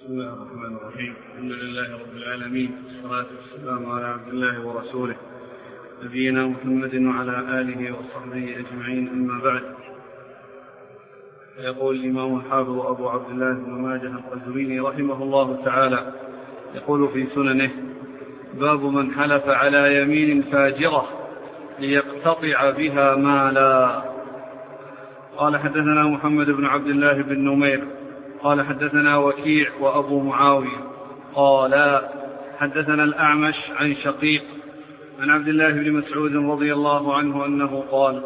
بسم الله الرحمن الرحيم. الحمد لله رب العالمين، والصلاة والسلام على عبد الله ورسوله نبينا محمد وعلى آله وصحبه أجمعين، أما بعد. يقول الإمام الحافظ أبو عبد الله بن ماجه القزويني رحمه الله تعالى يقول في سننه: باب من حلف على يمين فاجرة ليقتطع بها مالا. قال: حدثنا محمد بن عبد الله بن نمير قال: حدثنا وكيع وأبو معاوية قال: حدثنا الأعمش عن شقيق عن عبد الله بن مسعود رضي الله عنه أنه قال: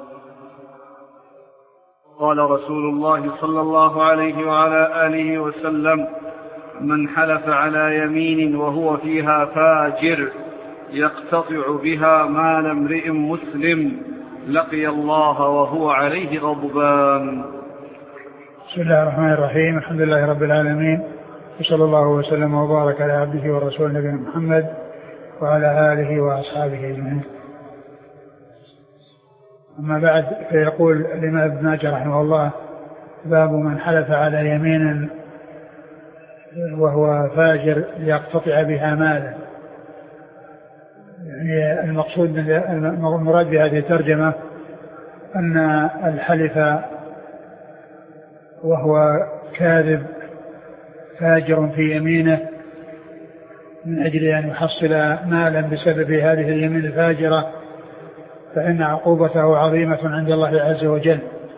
قال رسول الله صلى الله عليه وعلى آله وسلم: من حلف على يمين وهو فيها فاجر يقتطع بها مال امرئ مسلم لقي الله وهو عليه غضبان. بسم الله الرحمن الرحيم. الحمد لله رب العالمين، وصلى الله وسلم وبارك على عبده ورسوله نبينا محمد وعلى آله وأصحابه أجمعين. أما بعد، فيقول الإمام ابن ماجه رحمه الله: باب من حلف على يمين وهو فاجر ليقتطع بها مالا. يعني المراد بهذه الترجمة أن الحلف وهو كاذب فاجر في يمينه من أجل أن يحصل مالا بسبب هذه اليمين الفاجرة، فإن عقوبته عظيمة عند الله عز وجل.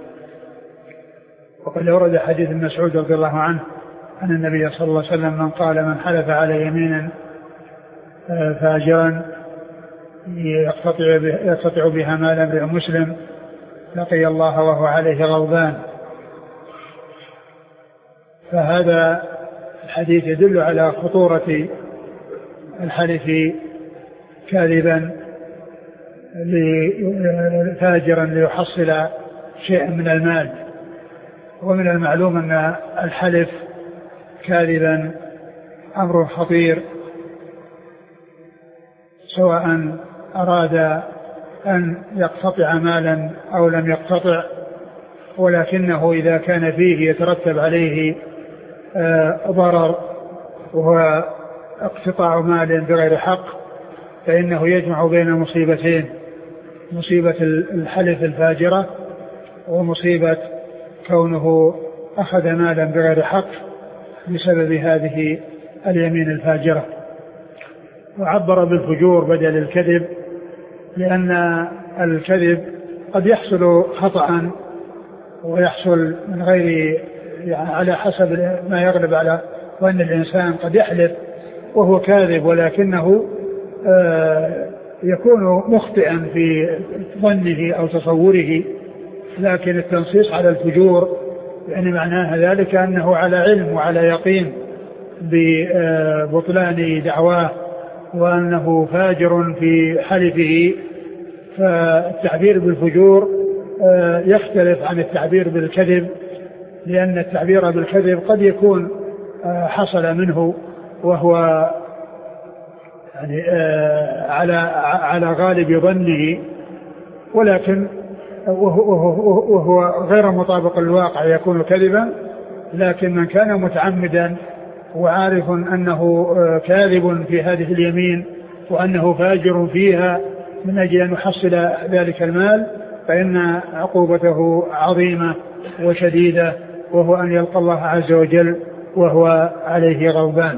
وقد ورد حديث ابن مسعود رضي الله عنه أن النبي صلى الله عليه وسلم من قال: من حلف على يمين فاجرا يقتطع بها مال امرئ مسلم لقي الله وهو عليه غضبان. فهذا الحديث يدل على خطورة الحلف كاذبا فاجرا ليحصل شيئا من المال. ومن المعلوم أن الحلف كاذبا أمر خطير، سواء أراد أن يقتطع مالا أو لم يقتطع، ولكنه إذا كان فيه يترتب عليه ضرر وهو اقتطاع مال بغير حق، فإنه يجمع بين مصيبتين: مصيبة الحلف الفاجرة ومصيبة كونه أخذ مالا بغير حق بسبب هذه اليمين الفاجرة. وعبر بالفجور بدل الكذب، لأن الكذب قد يحصل خطأ ويحصل من غير، يعني على حسب ما يغلب على وأن الإنسان قد يحلف وهو كاذب، ولكنه يكون مخطئا في ظنه أو تصوره. لكن التنصيص على الفجور يعني معناها ذلك أنه على علم وعلى يقين ببطلان دعواه وأنه فاجر في حلفه. فالتعبير بالفجور يختلف عن التعبير بالكذب، لأن التعبير بالكذب قد يكون حصل منه وهو يعني على غالب ظنه، ولكن وهو غير مطابق للواقع يكون كذبا. لكن من كان متعمدا وعارف أنه كاذب في هذه اليمين وأنه فاجر فيها من أجل أن يحصل ذلك المال، فإن عقوبته عظيمة وشديدة، وهو أن يلقى الله عز وجل وهو عليه غضبان.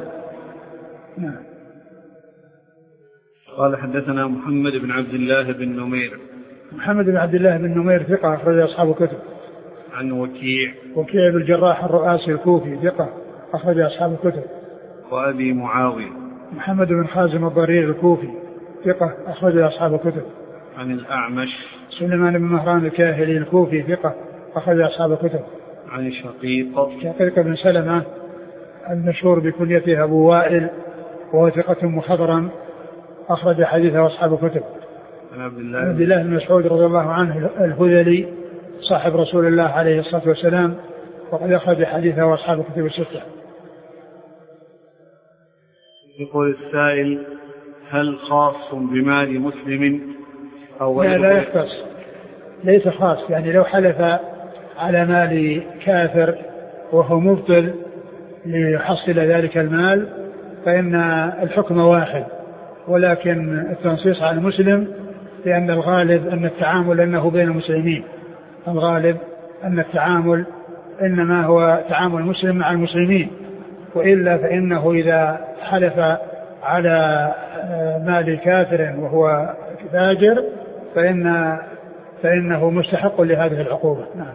قال: حدثنا محمد بن عبد الله بن نمير. محمد بن عبد الله بن نمير ثقة أخرج أصحاب الكتب. عن وكيع بن الجراح الرؤاسي الكوفي ثقة أخرج أصحاب الكتب. وأبي معاوية محمد بن خازم الضرير الكوفي ثقة أخرج أصحاب الكتب. عن الأعمش سليمان بن مهران الكاهلي الكوفي ثقة أخرج أصحاب الكتب. عن شقيق بن سلمة المشهور بكنيته أبو وائل، وهو ثقة مخضرم أخرج حديثه أصحاب الكتب. عن عبد الله بن مسعود رضي الله عنه الهذلي صاحب رسول الله عليه الصلاة والسلام، وقد أخرج حديثه أصحاب الكتب الستة. يقول السائل: هل خاص بمال مسلم أو لا يختص، ليس خاص. يعني لو حلف على مال كافر وهو مبطل ليحصل ذلك المال فإن الحكم واحد، ولكن التنصيص على المسلم لأن الغالب أن التعامل أنه بين المسلمين، الغالب أن التعامل إنما هو تعامل مسلم مع المسلمين، وإلا فإنه إذا حلف على مال كافر وهو فاجر فإنه مستحق لهذه العقوبة. نعم.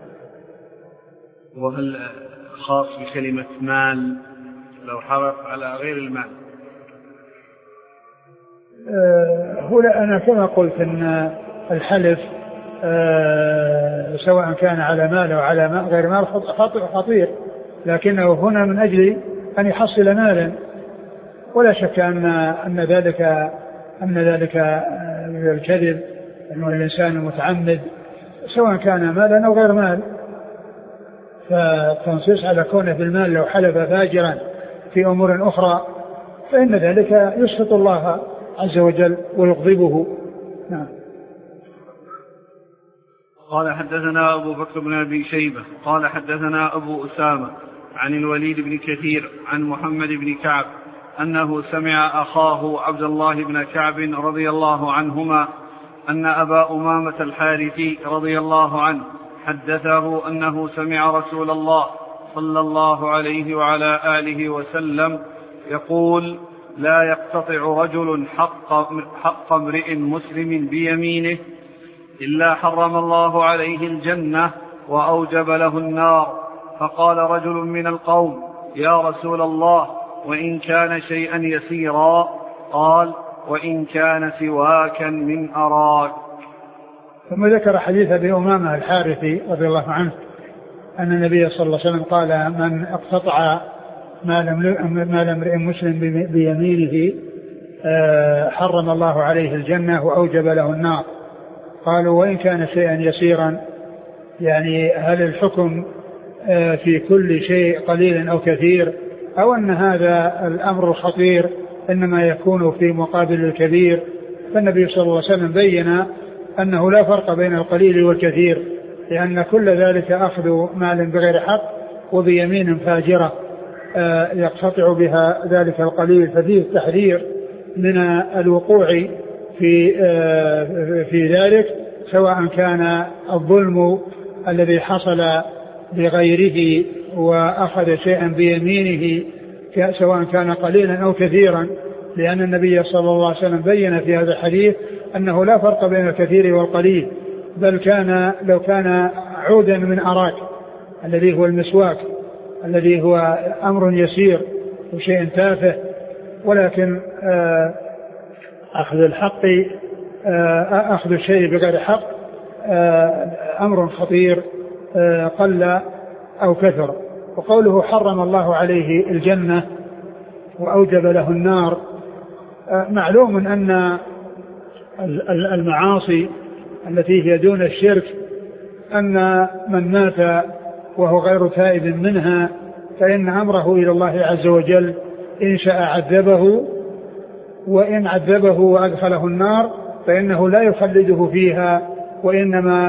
وهل خاص بكلمة مال لو حرف على غير المال؟ هنا أنا كما قلت أن الحلف سواء كان على مال أو على غير مال خطير، لكنه هنا من أجل أن يحصل مالا، ولا شك أن ذلك الكذب أنه الإنسان المتعمد سواء كان مالا أو غير مال، فالتنصيص على كونه بالمال لو حلف فاجرا في أمور أخرى فإن ذلك يسخط الله عز وجل ويغضبه. نعم. قال حدثنا أبو بكر بن أبي شيبة قال حدثنا أبو أسامة عن الوليد بن كثير عن محمد بن كعب أنه سمع أخاه عبد الله بن كعب رضي الله عنهما أن أبا أمامة الحارثي رضي الله عنه حدثه أنه سمع رسول الله صلى الله عليه وعلى آله وسلم يقول: لا يقتطع رجل حق امرئ مسلم بيمينه إلا حرم الله عليه الجنة وأوجب له النار. فقال رجل من القوم: يا رسول الله، وإن كان شيئا يسيرا؟ قال: وإن كان سواكا من أراك. ثم ذكر حديث أبي أمامة الحارثي رضي الله عنه أن النبي صلى الله عليه وسلم قال: من اقتطع مال امرئ مسلم بيمينه حرم الله عليه الجنة وأوجب له النار. قالوا: وإن كان شيئا يسيرا؟ يعني هل الحكم في كل شيء قليل أو كثير، أو أن هذا الأمر الخطير إنما يكون في مقابل الكبير؟ فالنبي صلى الله عليه وسلم بين أنه لا فرق بين القليل والكثير، لأن كل ذلك أخذ مال بغير حق وبيمين فاجرة يقتطع بها ذلك القليل، ففيه التحذير من الوقوع في ذلك، سواء كان الظلم الذي حصل بغيره وأخذ شيئا بيمينه سواء كان قليلا أو كثيرا، لأن النبي صلى الله عليه وسلم بين في هذا الحديث أنه لا فرق بين الكثير والقليل، بل لو كان عودا من أراك الذي هو المسواك الذي هو أمر يسير وشيء تافه، ولكن أخذ الحق أخذ الشيء بغير حق أمر خطير قل أو كثر. وقوله حرم الله عليه الجنة وأوجب له النار، معلوم أن المعاصي التي هي دون الشرك أن من مات وهو غير تائب منها فإن أمره إلى الله عز وجل، إن شاء عذبه، وإن عذبه وأدخله النار فإنه لا يخلده فيها، وإنما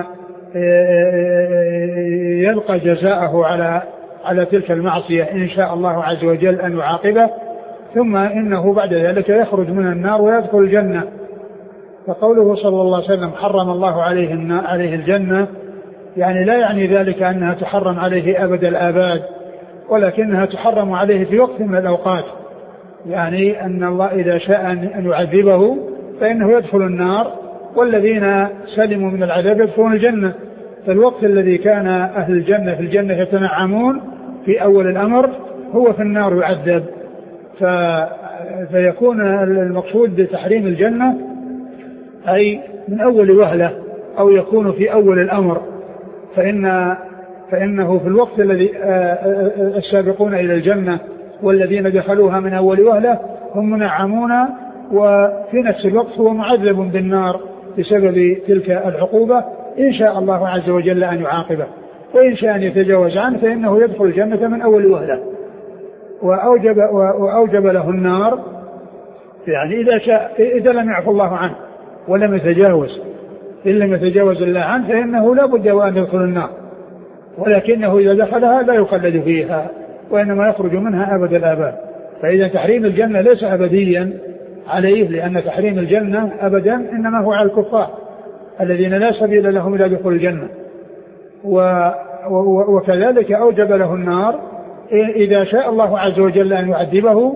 يلقى جزاءه على تلك المعصية إن شاء الله عز وجل أن يعاقبه، ثم إنه بعد ذلك يخرج من النار ويدخل الجنة. فقوله صلى الله عليه وسلم حرم الله عليه الجنة، يعني لا يعني ذلك أنها تحرم عليه أبد الآباد، ولكنها تحرم عليه في وقت من الأوقات، يعني أن الله إذا شاء أن يعذبه فإنه يدخل النار، والذين سلموا من العذاب يدخلون الجنة. فالوقت الذي كان أهل الجنة في الجنة يتنعمون في أول الأمر هو في النار يعذب، فيكون المقصود بتحريم الجنة أي من أول وهلة، أو يكون في أول الأمر، فإنه في الوقت الذي السابقون إلى الجنة والذين دخلوها من أول وهلة هم منعمون، وفي نفس الوقت هو معذب بالنار بسبب تلك العقوبة، إن شاء الله عز وجل أن يعاقبه، وإن شاء أن يتجاوز عنه فإنه يدخل الجنة من أول وهلة. وأوجب له النار، يعني إذا لم يعفو الله عنه ولم يتجاوز، إن لم يتجاوز الله عنه فإنه لا بد وأن يدخل النار، ولكنه إذا دخلها لا يخلد فيها، وإنما يخرج منها أبد الآباد. فإذا تحريم الجنة ليس أبديا عليه، لأن تحريم الجنة أبدا إنما هو على الكفار الذين لا سبيل لهم إلى دخول الجنة. وكذلك أوجب له النار إذا شاء الله عز وجل أن يعذبه،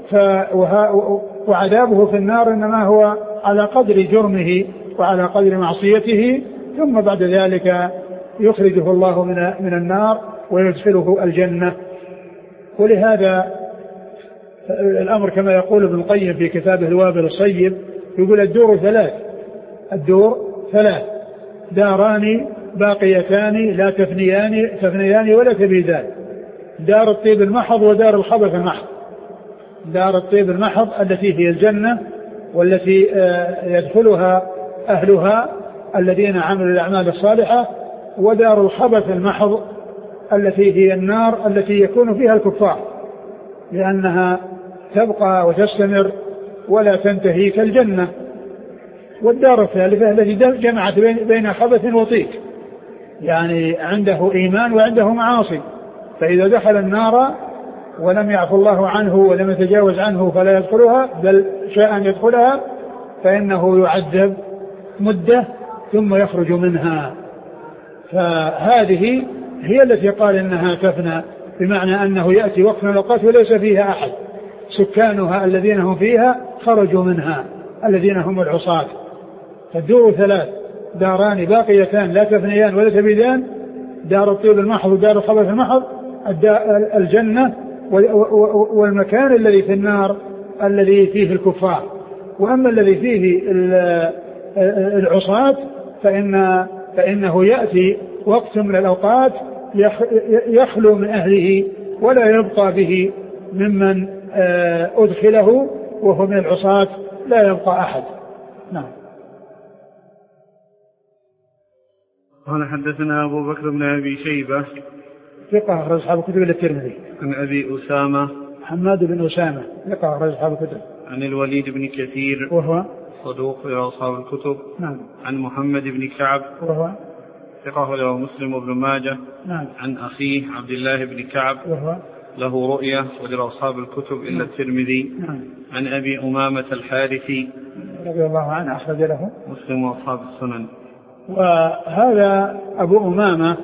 وعذابه في النار إنما هو على قدر جرمه وعلى قدر معصيته، ثم بعد ذلك يخرجه الله من النار ويدخله الجنة. ولهذا الأمر كما يقول ابن القيم في كتابه الوابل الصيب، يقول الدور ثلاث، داران باقيتان لا تفنيان ولا تبيدان، دار الطيب المحض ودار الخبث المحض. دار الطيب المحض التي هي الجنة والتي يدخلها أهلها الذين عملوا الأعمال الصالحة، ودار الخبث المحض التي هي النار التي يكون فيها الكفار، لأنها تبقى وتستمر ولا تنتهي كالجنة. والدار الثالثة التي جمعت بين خبث وطيب، يعني عنده إيمان وعنده معاصي، فإذا دخل النار ولم يعفو الله عنه ولم يتجاوز عنه فلا يدخلها، بل شاء أن يدخلها، فإنه يعذب مدة ثم يخرج منها. فهذه هي التي قال إنها تفنى، بمعنى أنه يأتي وقت من الأوقات وليس فيها أحد، سكانها الذين هم فيها خرجوا منها الذين هم العصاة. فالدور ثلاث، داران باقيتان لا تفنيان ولا تبيدان، دار الطيب المحض ودار الخبث المحض، الجنة، والمكان الذي في النار الذي فيه الكفار. وأما الذي فيه العصاة فإنه يأتي وقت من الأوقات يخلو من أهله ولا يبقى به ممن أدخله، وهو من العصاة لا يبقى أحد. نعم. قال حدثنا أبو بكر بن أبي شيبة ثقة أخرج أصحاب الكتب إلى الترمذي. عن أبي أسامة حماد بن أسامة ثقة أخرج أصحاب الكتب. عن الوليد بن كثير وهو صدوق إلى أصحاب الكتب. نعم. عن محمد بن كعب وهو ثقة له مسلم وابن ماجه. نعم. عن أخيه عبد الله بن كعب وهو له رؤية ولأصحاب الكتب إلا الترمذي. نعم. عن أبي أمامة الحارثي رضي الله عنه أخرج له مسلم وأصحاب السنن. وهذا أبو أمامة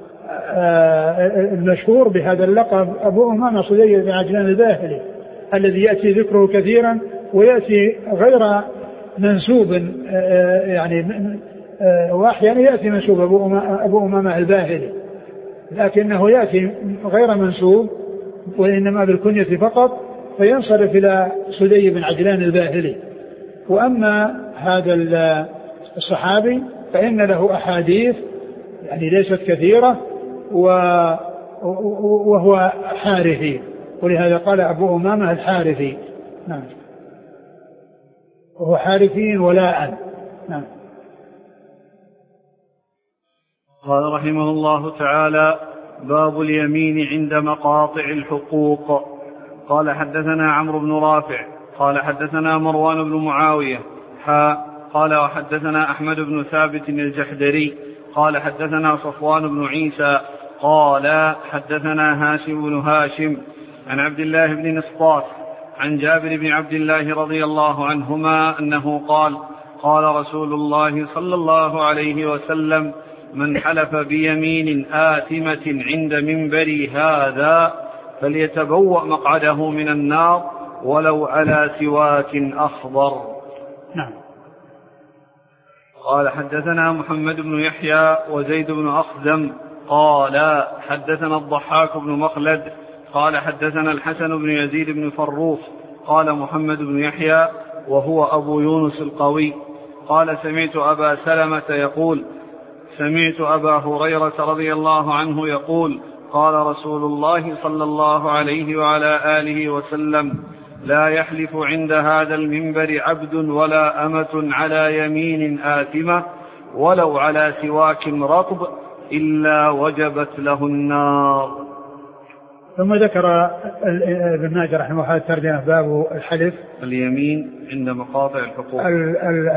المشهور بهذا اللقب أبو أمامة صدي بن عجلان الباهلي، الذي يأتي ذكره كثيرا ويأتي غير منسوب، يعني وأحيانا يأتي منسوب أبو أمامة الباهلي، لكنه يأتي غير منسوب وإنما بالكنية فقط، فينصرف إلى صدي بن عجلان الباهلي. وأما هذا الصحابي فإن له أحاديث يعني ليست كثيرة، وهو حارثي، ولهذا قال أبو أمامة الحارثي. نعم. وهو حارثي ولاء. نعم. قال رحمه الله تعالى: باب اليمين عند مقاطع الحقوق. قال حدثنا عمرو بن رافع قال حدثنا مروان بن معاوية قال وحدثنا أحمد بن ثابت الجحدري قال حدثنا صفوان بن عيسى قال حدثنا هاشم بن هاشم عن عبد الله بن نسطاس عن جابر بن عبد الله رضي الله عنهما أنه قال: قال رسول الله صلى الله عليه وسلم: من حلف بيمين آثمة عند منبري هذا فليتبوأ مقعده من النار ولو على سواك أخضر. نعم. قال حدثنا محمد بن يحيى وزيد بن أخزم قال حدثنا الضحاك بن مخلد قال حدثنا الحسن بن يزيد بن فروخ قال محمد بن يحيى وهو أبو يونس القوي قال سمعت أبا سلمة يقول: سمعت أبا هريرة رضي الله عنه يقول: قال رسول الله صلى الله عليه وعلى آله وسلم: لا يحلف عند هذا المنبر عبد ولا أمة على يمين آثمة ولو على سواك رطب إلا وجبت له النار. ثم ذكر ابن ماجه رحمه الله الترجمة باب الحلف اليمين عند مقاطع الحقوق.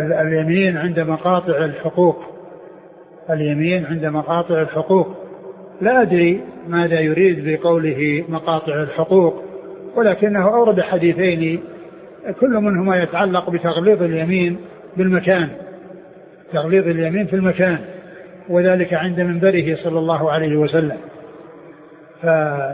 اليمين عند مقاطع الحقوق. اليمين عند مقاطع الحقوق، لا أدري ماذا يريد بقوله مقاطع الحقوق، ولكنه أورد حديثين كل منهما يتعلق بتغليظ اليمين بالمكان، تغليظ اليمين في المكان، وذلك عند منبره صلى الله عليه وسلم. فكلمة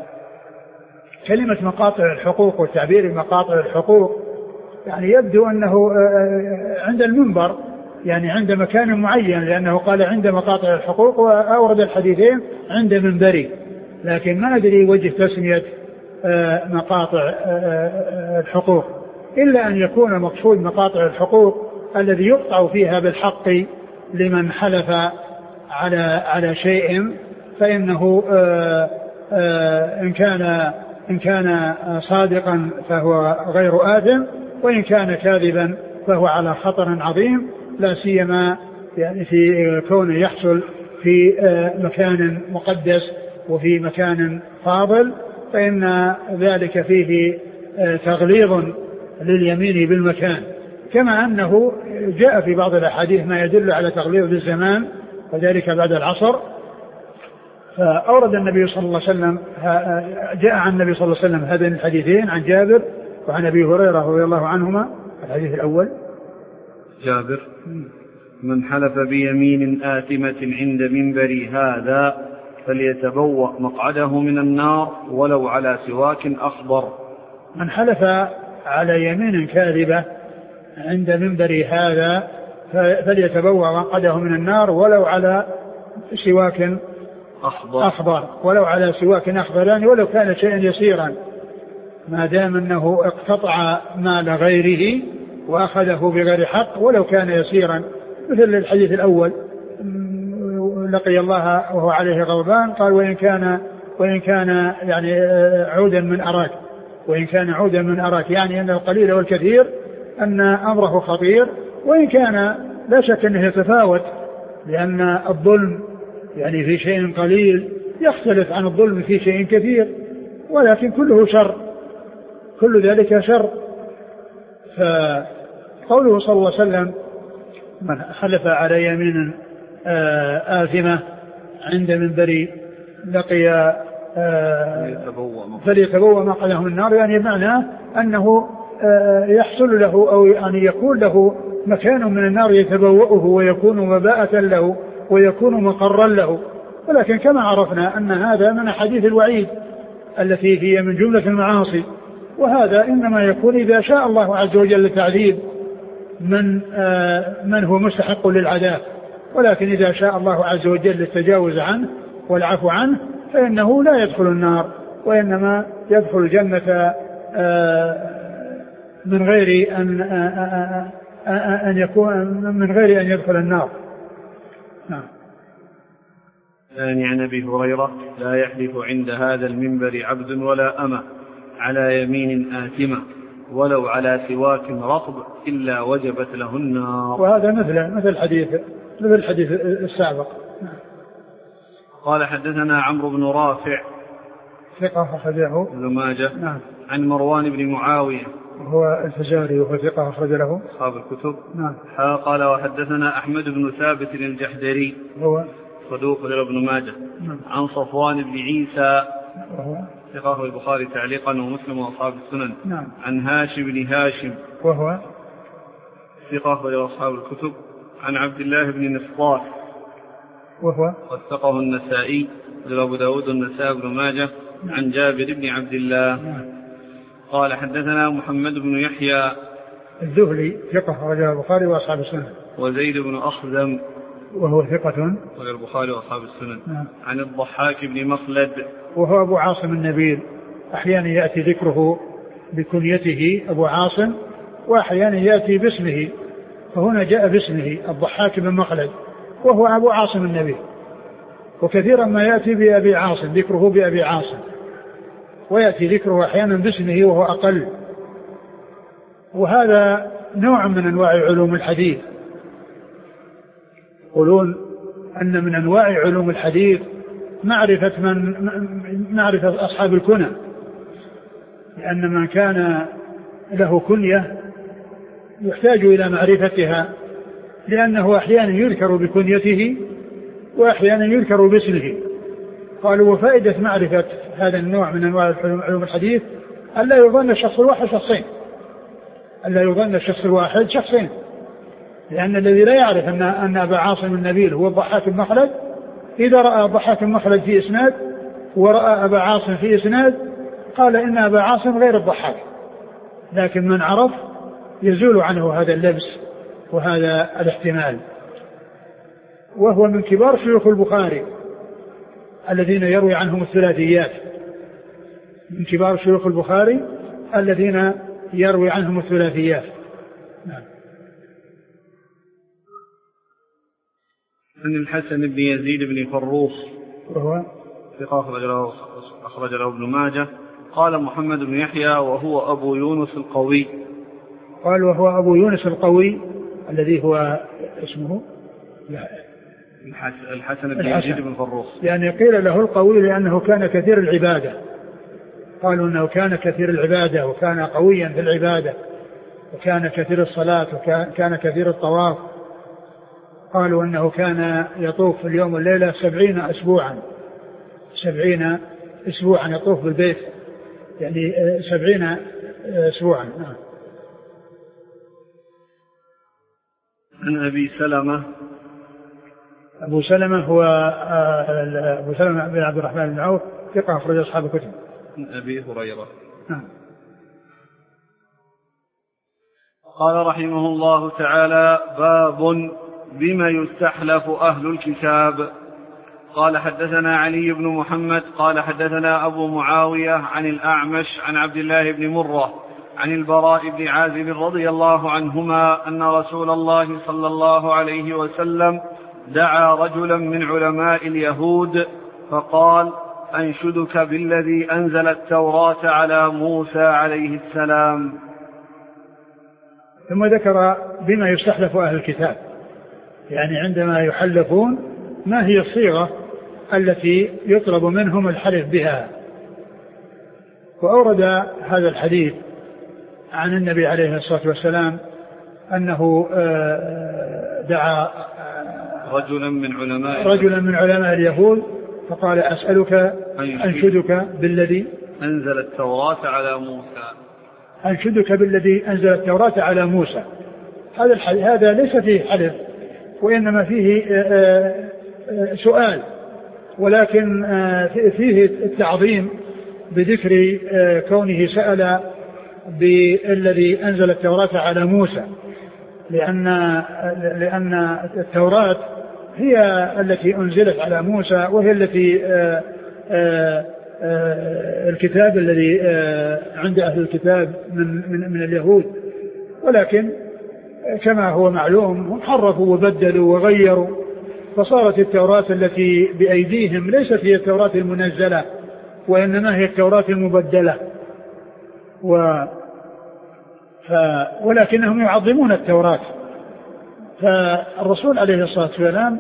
مقاطع الحقوق والتعبير بمقاطع الحقوق يعني يبدو أنه عند المنبر، يعني عند مكان معين، لأنه قال عند مقاطع الحقوق وأورد الحديثين عند منبري، لكن ما أدري وجه تسمية مقاطع الحقوق، إلا أن يكون مقصود مقاطع الحقوق الذي يقطع فيها بالحق لمن حلف على شيء، فإنه إن كان صادقا فهو غير آثم، وإن كان كاذبا فهو على خطر عظيم، لا سيما يعني في كونه يحصل في مكان مقدس وفي مكان فاضل، فإن ذلك فيه تغليظ لليمين بالمكان، كما أنه جاء في بعض الأحاديث ما يدل على تغليظ بالزمان، وذلك بعد العصر. فأورد النبي صلى الله عليه وسلم، جاء عن النبي صلى الله عليه وسلم هذين الحديثين عن جابر وعن أبي هريرة رضي الله عنهما. الحديث الأول جابر: من حلف بيمين آثمة عند منبري هذا فليتبوأ مقعده من النار ولو على سواك أخضر. من حلف على يمين كاذبة عند منبري هذا فليتبوأ مقعده من النار ولو على سواك أخضر، ولو على سواك أخضر، يعني ولو كان شيئا يسيرا، ما دام أنه اقتطع مال غيره وأخذه بغير حق ولو كان يسيرا، مثل الحديث الأول: لقي الله وهو عليه غضبان، قال وإن كان يعني عودا من أراك، وإن كان عودا من أراك، يعني أن القليل والكثير أن أمره خطير، وإن كان لا شك أنه يتفاوت، لأن الظلم يعني في شيء قليل يختلف عن الظلم في شيء كثير، ولكن كله شر، كل ذلك شر. فقوله صلى الله عليه وسلم: من حلف على يمين آثمة عند منبري لقي فليتبوأ مقعده من النار، يعني معناه أنه يحصل له أو يعني يكون له مكان من النار يتبوأه ويكون مباءة له ويكون مقرا له. ولكن كما عرفنا أن هذا من حديث الوعيد التي هي من جملة المعاصي، وهذا إنما يكون إذا شاء الله عز وجل تعذيب من هو مستحق للعذاب، ولكن إذا شاء الله عز وجل التجاوز عنه والعفو عنه فإنه لا يدخل النار، وإنما يدخل الجنة من غير أن يكون من غير أن يدخل النار. نعم. عن أبي هريرة: لا يحلف عند هذا المنبر عبد ولا أمة على يمين آثمة ولو على سواك رطب إلا وجبت له النار. وهذا مثل الحديث السابق. قال: حدثنا عمرو بن رافع ثقة أخرجه ابن ماجه. نعم. عن مروان بن معاوية وهو الفزاري وهو ثقة أخرج له أصحاب الكتب. نعم. قال: وحدثنا أحمد بن ثابت الجحدري وهو صدوق ابن ماجه. نعم. عن صفوان بن عيسى وهو ثقة البخاري تعليقا ومسلم وأصحاب السنن. نعم. عن هاشم بن هاشم وهو ثقة أصحاب الكتب. عن عبد الله بن نصار وهو وثقه النسائي وأبو داود والنسائي بن ماجه. عن جابر بن عبد الله قال: حدثنا محمد بن يحيى الذهلي ثقة رجل البخاري وأصحاب السنن. وزيد بن أخزم وهو ثقة رجل البخاري وأصحاب السنن. عن الضحاك بن مخلد وهو أبو عاصم النبيل، أحيانا يأتي ذكره بكنيته أبو عاصم وأحيانا يأتي باسمه، فهنا جاء باسمه الضحاك بن مخلد وهو أبو عاصم النبيل، وكثيرا ما يأتي بأبي عاصم، ذكره بأبي عاصم، ويأتي ذكره أحيانا باسمه وهو أقل. وهذا نوع من أنواع علوم الحديث، يقولون أن من أنواع علوم الحديث معرفة أصحاب الكنى، لأن من كان له كنية يحتاج إلى معرفتها، لأنه أحيانا يذكر بكنيته وأحيانا يذكر باسمه، قالوا وفائدة معرفة هذا النوع من أنواع علوم الحديث ألا يظن الشخص الواحد شخصين، ألا يظن الشخص الواحد شخصين، لأن الذي لا يعرف أن أبا عاصم النبيل هو الضحاك بن مخلد إذا رأى الضحاك بن مخلد في إسناد ورأى أبا عاصم في إسناد قال إن أبا عاصم غير الضحاك، لكن من عرف يزول عنه هذا اللبس وهذا الاحتمال. وهو من كبار شيوخ البخاري الذين يروي عنهم الثلاثيات، من كبار شيوخ البخاري الذين يروي عنهم الثلاثيات. نعم. عن الحسن بن يزيد بن فروخ وهو أخرج له ابن ماجه قال محمد بن يحيى وهو أبو يونس القوي. قال وهو أبو يونس القوي الذي هو اسمه الحسن بن يزيد بن فروخ، يعني قيل له القوي لأنه كان كثير العبادة، قالوا أنه كان كثير العبادة وكان قويا في العبادة وكان كثير الصلاة وكان كثير الطواف. قالوا أنه كان يطوف في اليوم والليلة 70 أسبوعا يطوف بالبيت، يعني 70 أسبوعا. عن أبي سلمة. أبو سلمة هو أبو سلمة بن عبد الرحمن بن عوف ثقة أخرج أصحاب الكتب. عن أبي هريرة. قال رحمه الله تعالى باب بما يستحلف أهل الكتاب. قال حدثنا علي بن محمد قال حدثنا أبو معاوية عن الأعمش عن عبد الله بن مرة عن البراء بن عازب رضي الله عنهما أن رسول الله صلى الله عليه وسلم دعا رجلا من علماء اليهود فقال أنشدك بالذي أنزل التوراة على موسى عليه السلام. ثم ذكر بما يستحلف أهل الكتاب، يعني عندما يحلفون ما هي الصيغة التي يطلب منهم الحلف بها. وأورد هذا الحديث عن النبي عليه الصلاة والسلام أنه دعا رجلا من علماء اليهود فقال أسألك أنشدك بالذي أنزل التوراة على موسى، أنشدك بالذي أنزل التوراة على موسى. هذا ليس فيه حلف وإنما فيه سؤال، ولكن فيه التعظيم بذكر كونه سأل بالذي أنزل التوراة على موسى، لأن التوراة هي التي أنزلت على موسى وهي التي الكتاب الذي عند أهل الكتاب من اليهود، ولكن كما هو معلوم هم حرفوا وبدلوا وغيروا، فصارت التوراة التي بأيديهم ليست هي التوراة المنزلة وإنما هي التوراة المبدلة، ولكنهم يعظمون التوراة. فالرسول عليه الصلاة والسلام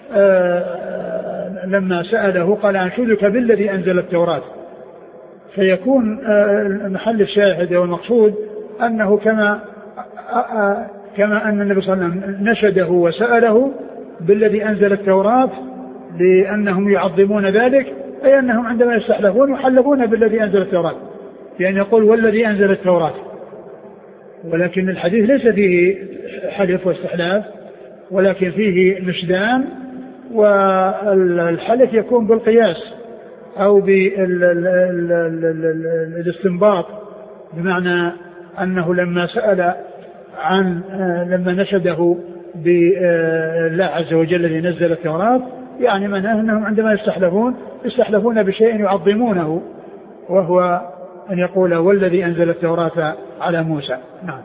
لما سأله قال أنشدك بالذي أنزل التوراة، فيكون محل الشاهد والمقصود أنه كما أن النبي صلى الله عليه وسلم نشده وسأله بالذي أنزل التوراة لأنهم يعظمون ذلك، أي أنهم عندما يستحلفون يحلفون بالذي أنزل التوراة، يعني يقول والذي أنزل التوراة. ولكن الحديث ليس فيه حلف واستحلاف، ولكن فيه نشدان، والحلف يكون بالقياس أو بالاستنباط، بمعنى أنه لما سأل لما نشده بالله عز وجل الذي نزل التوراة، يعني معناه أنهم عندما يستحلفون بشيء يعظمونه، وهو أن يقول والذي أنزل التوراة على موسى. نعم.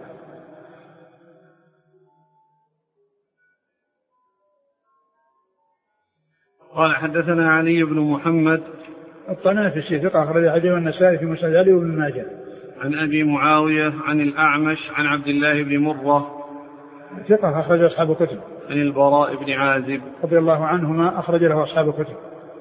قال حدثنا علي بن محمد الطنافسي ثقة أخرج حديثه النسائي في مسند علي وابن ماجه. عن أبي معاوية عن الأعمش عن عبد الله بن مرة ثقة أخرج أصحاب الكتب. عن البراء بن عازب رضي الله عنهما أخرج له أصحاب الكتب.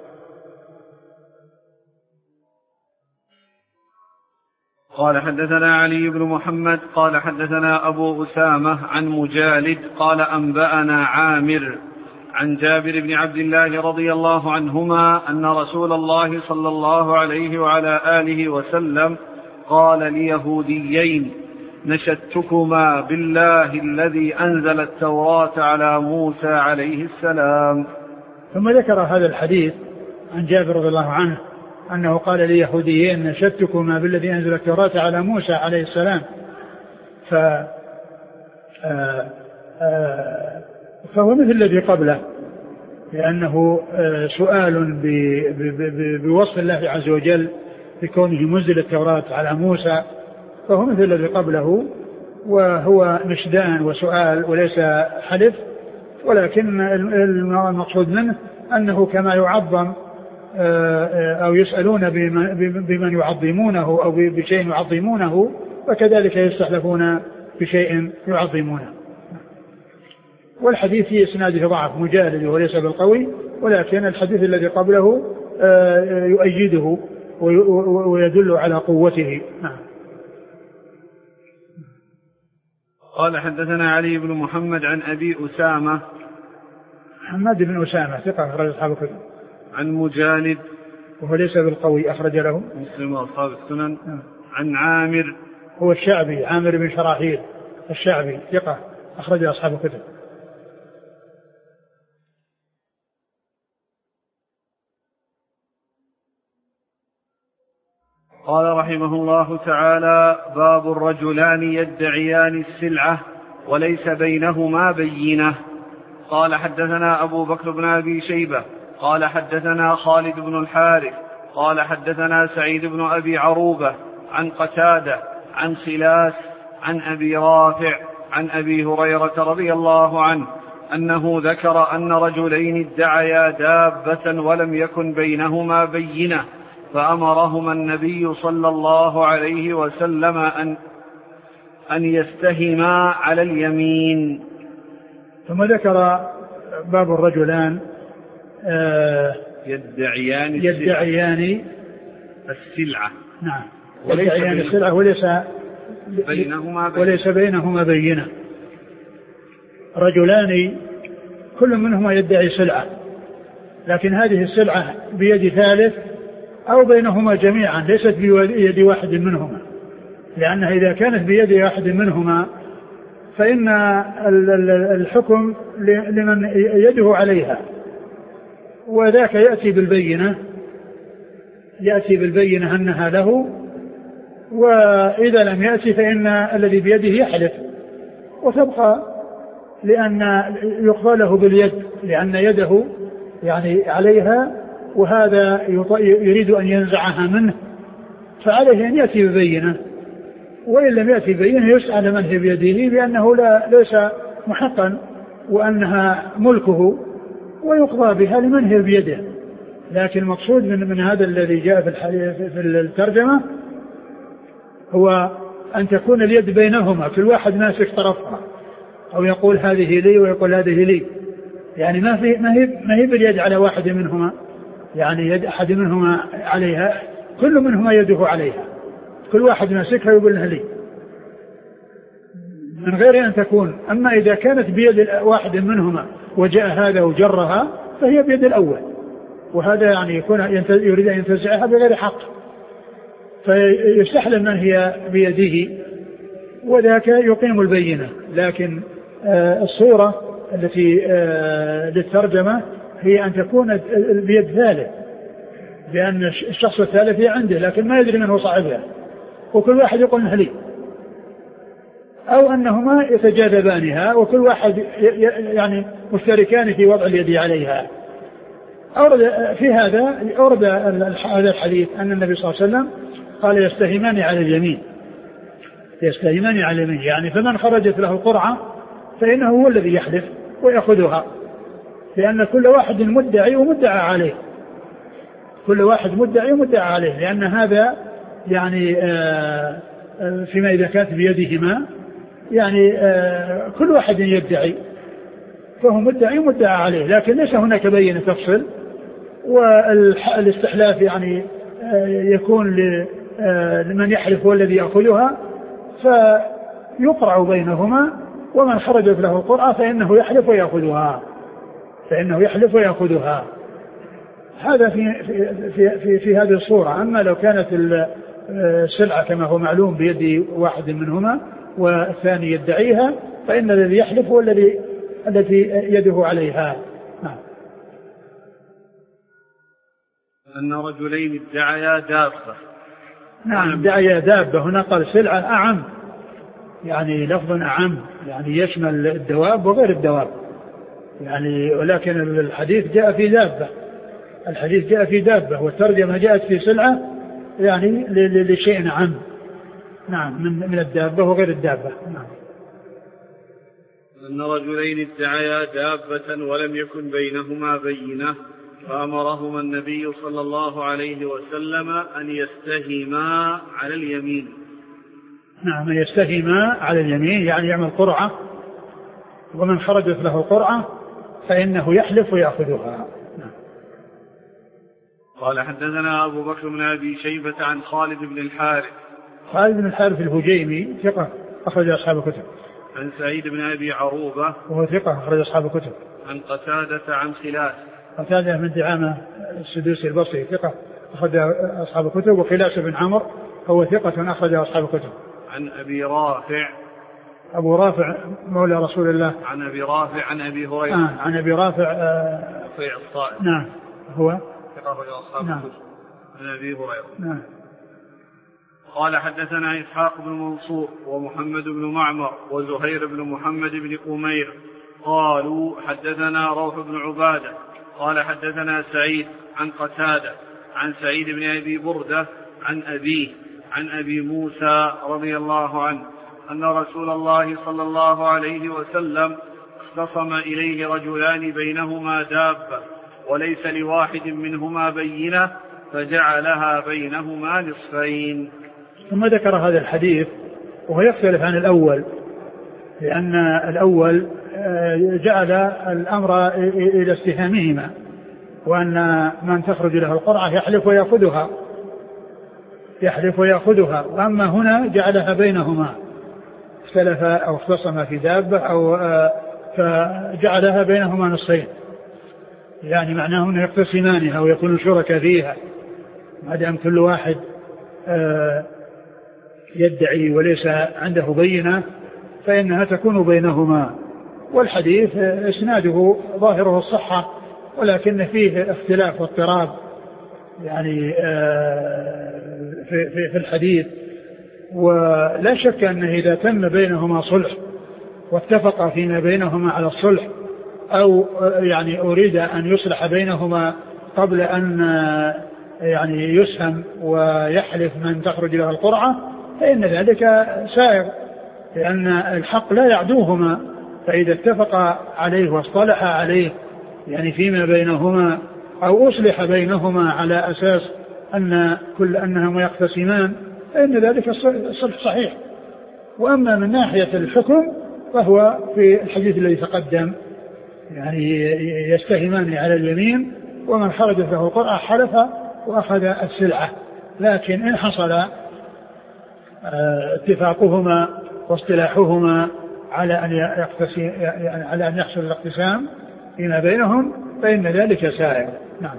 قال حدثنا علي بن محمد قال حدثنا أبو أسامة عن مجالد قال أنبأنا عامر عن جابر بن عبد الله رضي الله عنهما أن رسول الله صلى الله عليه وعلى آله وسلم قال ليهوديين: نشدتكما بالله الذي أنزل التوراة على موسى عليه السلام. ثم ذكر هذا الحديث عن جابر رضي الله عنه أنه قال ليهوديين: نشدتكما بالذي أنزل التوراة على موسى عليه السلام. فهو مثل الذي قبله، لأنه سؤال بوصف الله عز وجل بكونه منزل التوراة على موسى، فهو مثل الذي قبله، وهو نشدان وسؤال وليس حلف. ولكن المقصود منه أنه كما يعظم أو يسألون بمن يعظمونه أو بشيء يعظمونه، فكذلك يستحلفون بشيء يعظمونه. والحديث في إسناده ضعف مجالد وليس بالقوي، ولكن الحديث الذي قبله يؤيده ويدل على قوته. قال: حدثنا علي بن محمد عن أبي أسامة. محمد بن أسامة ثقة أخرج أصحاب الكتب. عن مجالد وهو ليس بالقوي أخرج له مسلم وأصحاب السنن. عن عامر هو الشعبي، عامر بن شراحيل الشعبي ثقة أخرج أصحاب الكتب. قال رحمه الله تعالى: باب الرجلان يدعيان السلعة وليس بينهما بينة. قال: حدثنا أبو بكر بن أبي شيبة قال: حدثنا خالد بن الحارث قال: حدثنا سعيد بن أبي عروبة عن قتادة عن خلاس عن أبي رافع عن أبي هريرة رضي الله عنه أنه ذكر أن رجلين ادعيا دابة ولم يكن بينهما بينة، فأمرهما النبي صلى الله عليه وسلم أن يستهما على اليمين. ثم ذكر باب الرجلان يدعيان السلعة. نعم، يدعيان السلعة وليس بينهما بينة. رجلان كل منهما يدعي سلعة، لكن هذه السلعة بيد ثالث أو بينهما جميعا، ليست بيد واحد منهما، لأنها إذا كانت بيد واحد منهما فإن الحكم لمن يده عليها، وذاك يأتي بالبينة أنها له، وإذا لم يأتي فإن الذي بيده يحلف وتبقى، لأن يقضى له باليد لأن يده يعني عليها، وهذا يريد أن ينزعها منه، فعليه أن يأتي ببينة، وإن لم يأتي ببينة يسأل من هي بيده بأنه ليس محقا وأنها ملكه، ويقضى بها لمن هي بيده. لكن المقصود من هذا الذي جاء في الترجمة هو أن تكون اليد بينهما، كل واحد ماسك طرفها، أو يقول هذه لي ويقول هذه لي، يعني ما هي باليد على واحد منهما، يعني يد أحد منهما عليها، كل منهما يده عليها، كل واحد ماسكها يقول لها لي، من غير أن تكون. أما إذا كانت بيد واحد منهما وجاء هذا وجرها فهي بيد الأول، وهذا يعني يكون يريد أن ينتزعها بغير حق، فيستحلم من هي بيده، وذاك يقيم البينة. لكن الصورة التي للترجمة هي أن تكون بيد ثالث، لأن الشخص الثالث هي عنده لكن ما يدري من هو صاحبها، وكل واحد يقول لي، أو أنهما يتجاذبانها وكل واحد يعني مشتركان في وضع اليد عليها. في هذا أورد هذا الحديث أن النبي صلى الله عليه وسلم قال: يستهمان على اليمين، يعني فمن خرجت له القرعة فإنه هو الذي يحلف ويأخذها، لأن كل واحد مدعي ومدعى عليه، لأن هذا يعني فيما إذا كانت بيدهما يعني كل واحد يدعي، فهو مدعي ومدعى عليه، لكن ليس هناك بينة تفصل، والاستحلاف يعني يكون لمن يحلف هو الذي يأخذها، فيقرع بينهما، ومن خرجت له القرعة فإنه يحلف ويأخذها. فإنه يحلف ويأخذها. هذا في هذه الصورة. أما لو كانت السلعة كما هو معلوم بيد واحد منهما والثاني يدعيها، فإن الذي يحلف هو التي يده عليها. نعم. أن رجلين ادعيا دابة. نعم، ادعيا دابة. هنا قال سلعة أعم، يعني لفظ أعم، يعني يشمل الدواب وغير الدواب يعني، ولكن الحديث جاء في دابة، الحديث جاء في دابة، والترجمة جاءت في سلعة يعني لشيء عام. نعم، من الدابة وغير الدابة. نعم. أن رجلين ادعيا دابة ولم يكن بينهما بينة، فأمرهما النبي صلى الله عليه وسلم أن يستهما على اليمين. نعم، يستهما على اليمين يعني يعمل قرعة، ومن خرجت له قرعة فإنه يحلف ويأخذها. نعم. قال حدثنا أبو بكر بن أبي شيبة عن خالد بن الحارث. خالد بن الحارث الهجيمي ثقة أخرج أصحاب الكتب. عن سعيد بن أبي عروبة وهو ثقة أخرج أصحاب الكتب. عن قتادة عن خلاس. قتادة بن دعامة السدوسي البصري ثقة أخرج أصحاب الكتب. وخلاس بن عمرو هو ثقة أخرج أصحاب الكتب. عن أبي رافع. أبو رافع مولى رسول الله. عن أبي رافع عن أبي هريرة. عن أبي رافع رفيع الصائب. نعم، هو ثقة أخرج أصحاب الكتب. عن أبي هريرة. نعم. قال حدثنا إسحاق بن منصور ومحمد بن معمر وزهير بن محمد بن قمير قالوا حدثنا روح بن عبادة قال حدثنا سعيد عن قتادة عن سعيد بن أبي بردة عن أبيه عن أبي موسى رضي الله عنه أن رسول الله صلى الله عليه وسلم اختصم إليه رجلان بينهما دابة وليس لواحد منهما بينة فجعلها بينهما نصفين. ثم ذكر هذا الحديث وهو يختلف عن الأول، لأن الأول جعل الأمر إلى استهامهما، وأن من تخرج له القرعة يحلف ويأخذها، وأما هنا جعلها بينهما، اختلف أو اختصم في دابة أو فجعلها بينهما نصفين، يعني معناه أنه يقتسمانها ويكون شركا فيها، ما دام كل واحد يدعي وليس عنده بينة فإنها تكون بينهما. والحديث إسناده ظاهره الصحة، ولكن فيه اختلاف واضطراب يعني في الحديث. ولا شك أنه إذا تم بينهما صلح واتفق فيما بينهما على الصلح، أو يعني أريد أن يصلح بينهما قبل أن يعني يسهم ويحلف من تخرج له القرعة، فإن ذلك سائغ، لأن الحق لا يعدوهما، فإذا اتفق عليه واصطلح عليه يعني فيما بينهما أو أصلح بينهما على أساس أنهما يقتسمان، فإن ذلك الصلح صحيح. وأما من ناحية الحكم فهو في الحديث الذي تقدم، يعني يستهمان على اليمين، ومن خرجت له القرعة حلف وأخذ السلعة. لكن إن حصل اتفاقهما واصطلاحهما على أن يحصل الاقتسام فيما بينهم فإن ذلك سائر. نعم.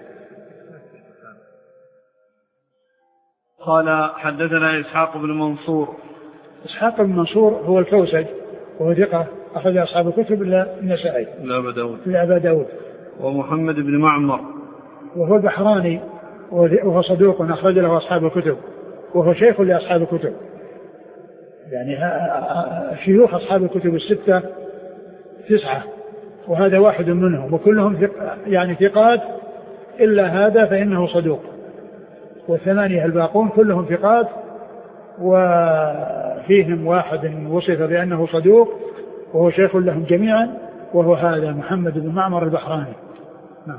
قال حدثنا إسحاق بن منصور. إسحاق بن منصور هو الكوسج وهو ثقة أخرج أصحاب الكتب إلا النسائي إلا أبا داود. ومحمد بن معمر وهو البحراني وهو صدوق أخرج له أصحاب الكتب، وهو شيخ لأصحاب الكتب، يعني شيوخ أصحاب الكتب الستة 9 وهذا واحد منهم، وكلهم يعني ثقات إلا هذا فإنه صدوق، والثمانية الباقون كلهم ثقات، وفيهم واحد وصف بأنه صدوق وهو شيخ لهم جميعا، وهو هذا محمد بن معمر البحراني. نعم.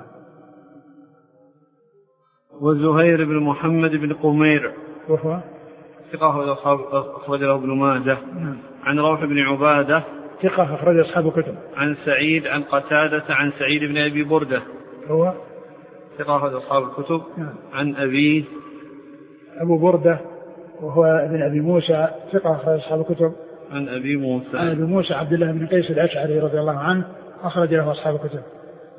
وزهير بن محمد بن قمير وهو ثقة أخرج له ابن ماجه. نعم. عن روح بن عبادة ثقة أخرج أصحاب الكتب. عن سعيد عن قتادة عن سعيد بن أبي بردة هو ثقة أخرج أصحاب الكتب. نعم. عن أبيه أبو بردة وهو ابن أبي موسى ثقة أخرج أصحاب الكتب. عن أبي موسى عبد الله بن قيس الأشعري رضي الله عنه أخرج له أصحاب الكتب.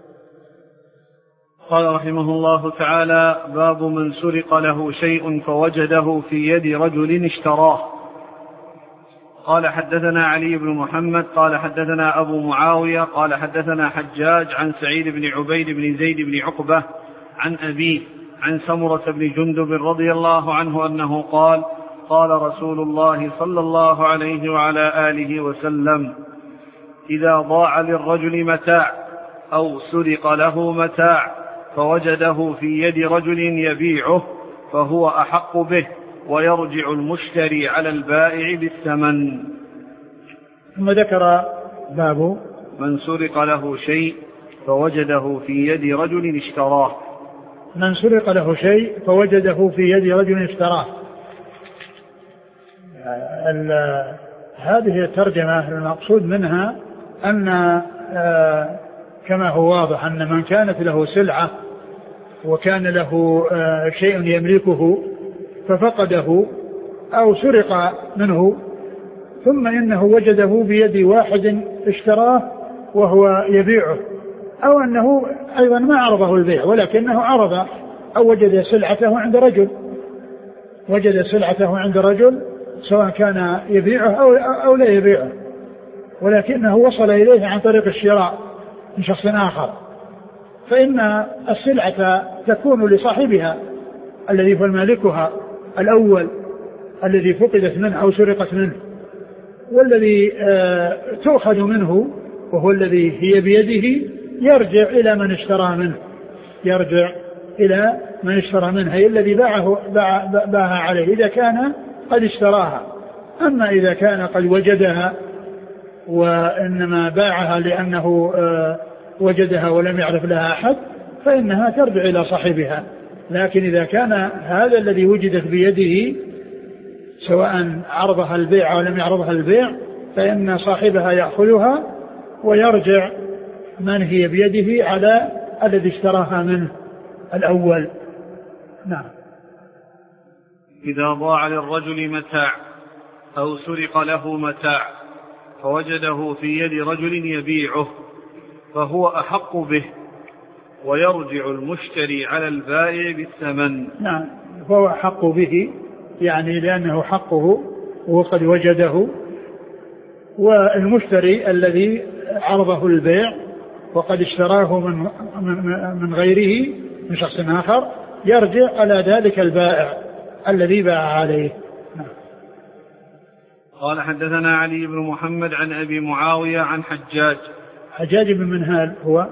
قال رحمه الله تعالى: باب من سرق له شيء فوجده في يد رجل اشتراه. قال حدثنا علي بن محمد قال حدثنا أبو معاوية قال حدثنا حجاج عن سعيد بن عبيد بن زيد بن عقبة عن أبيه عن سمرة بن جندب رضي الله عنه أنه قال: قال رسول الله صلى الله عليه وعلى آله وسلم: إذا ضاع للرجل متاع أو سرق له متاع فوجده في يد رجل يبيعه فهو أحق به، ويرجع المشتري على البائع بالثمن. ثم ذكر باب من سرق له شيء فوجده في يد رجل اشتراه. من سرق له شيء فوجده في يد رجل اشتراه. هذه الترجمة المقصود منها أن كما هو واضح أن من كانت له سلعة وكان له شيء يملكه ففقده أو سرق منه، ثم إنه وجده بيد واحد اشتراه وهو يبيعه، أو أنه أيضا ما عرضه البيع ولكنه عرض أو وجد سلعته عند رجل سواء كان يبيعه أو لا يبيعه، ولكنه وصل إليه عن طريق الشراء من شخص آخر، فإن السلعة تكون لصاحبها الذي هو مالكها الأول الذي فقدت منه أو سرقت منه، والذي تؤخذ منه وهو الذي هي بيده يرجع إلى من اشترى منه هي الذي باعها عليه إذا كان قد اشتراها. أما إذا كان قد وجدها وإنما باعها لأنه وجدها ولم يعرف لها أحد فإنها ترجع إلى صاحبها. لكن إذا كان هذا الذي وجدت بيده سواء عرضها البيع أو لم يعرضها البيع فإن صاحبها يأخذها ويرجع من هي بيده على الذي اشتراها منه الأول. نعم. إذا ضاع للرجل متاع أو سرق له متاع فوجده في يد رجل يبيعه فهو أحق به، ويرجع المشتري على البائع بالثمن. نعم، فهو أحق به يعني لأنه حقه وقد وجده، والمشتري الذي عرضه البيع وقد اشتراه من غيره من شخص آخر يرجع على ذلك البائع الذي باع عليه. قال حدثنا علي بن محمد عن أبي معاوية عن حجاج بن منهال هو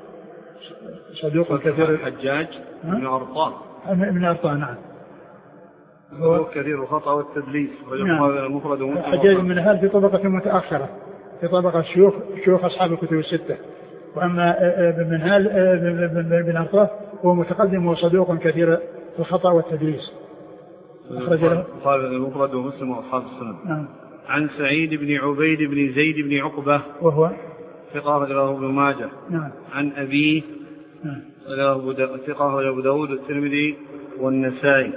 صدوق كثير. حجاج بن أرطان نعم، هو كثير الخطأ والتدليس. نعم. حجاج بن منهال في طبقة متأخرة في طبقة شيوخ أصحاب الكتب الستة، وأما بن منهال بن أرطان هو متقدم وصدوق كثير الخطأ والتدليس. قال المفرد ومسلم وأصحاب السنن. نعم. عن سعيد بن عبيد بن زيد بن عقبة وهو ثقة له ابن ماجه. نعم. عن أبيه ثقة له أبو داود والترمذي والنسائي.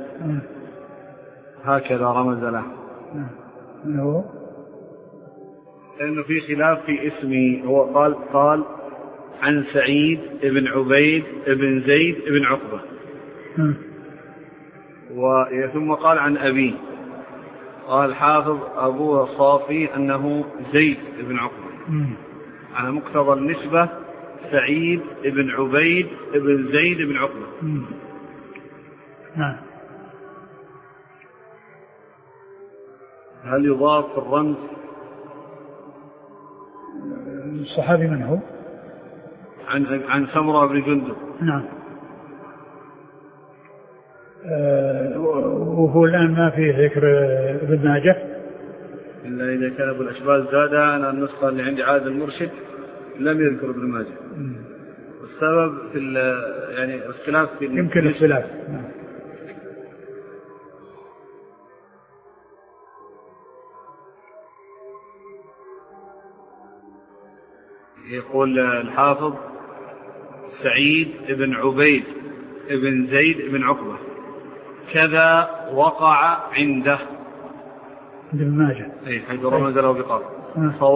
هكذا رمز له. لأنه في خلاف في اسمه، هو قال عن سعيد بن عبيد بن زيد بن عقبة ثم قال عن أبيه، قال حافظ أبوه الصافي أنه زيد بن عقبة على مقتضى النسبة سعيد بن عبيد بن زيد بن عقبة. هل يضاف في الرمز؟ الصحابي من هو؟ عن سمرة بن جندب. نعم. وهو الآن ما فيه ذكر ابن ماجه إلا إذا كان أبو الأشبال زادها. أنا النسخة اللي عندي عاد المرشد لم يذكر ابن ماجه. والسبب في يعني الاختلاف في يمكن الاختلاف. يقول الحافظ سعيد بن عبيد بن زيد بن عقبة كذا وقع عنده ابن ماجه حيث رمز له بقول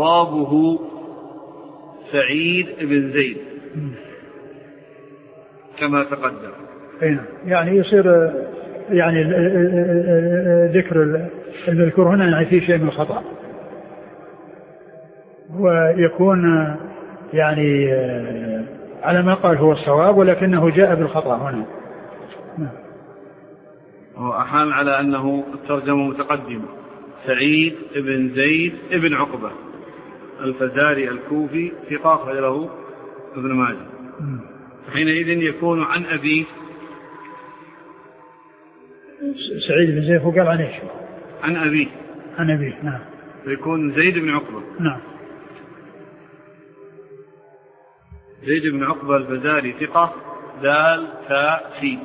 صوابه سعيد بن زيد كما تقدم. يعني يصير يعني ذكر المذكور هنا يعني فيه شيء من الخطأ، ويكون يعني على ما قال هو الصواب، ولكنه جاء بالخطأ هنا. وأحال على أنه الترجمة متقدمة: سعيد بن زيد بن عقبة الفزاري الكوفي ثقة أخرج له ابن ماجه. حينئذ يكون عن أبيه سعيد بن زيد، وقال عن ايش؟ عن أبيه. عن أبيه، نعم. يكون زيد بن عقبة. نعم. زيد بن عقبة الفزاري ثقة دال تاء سين.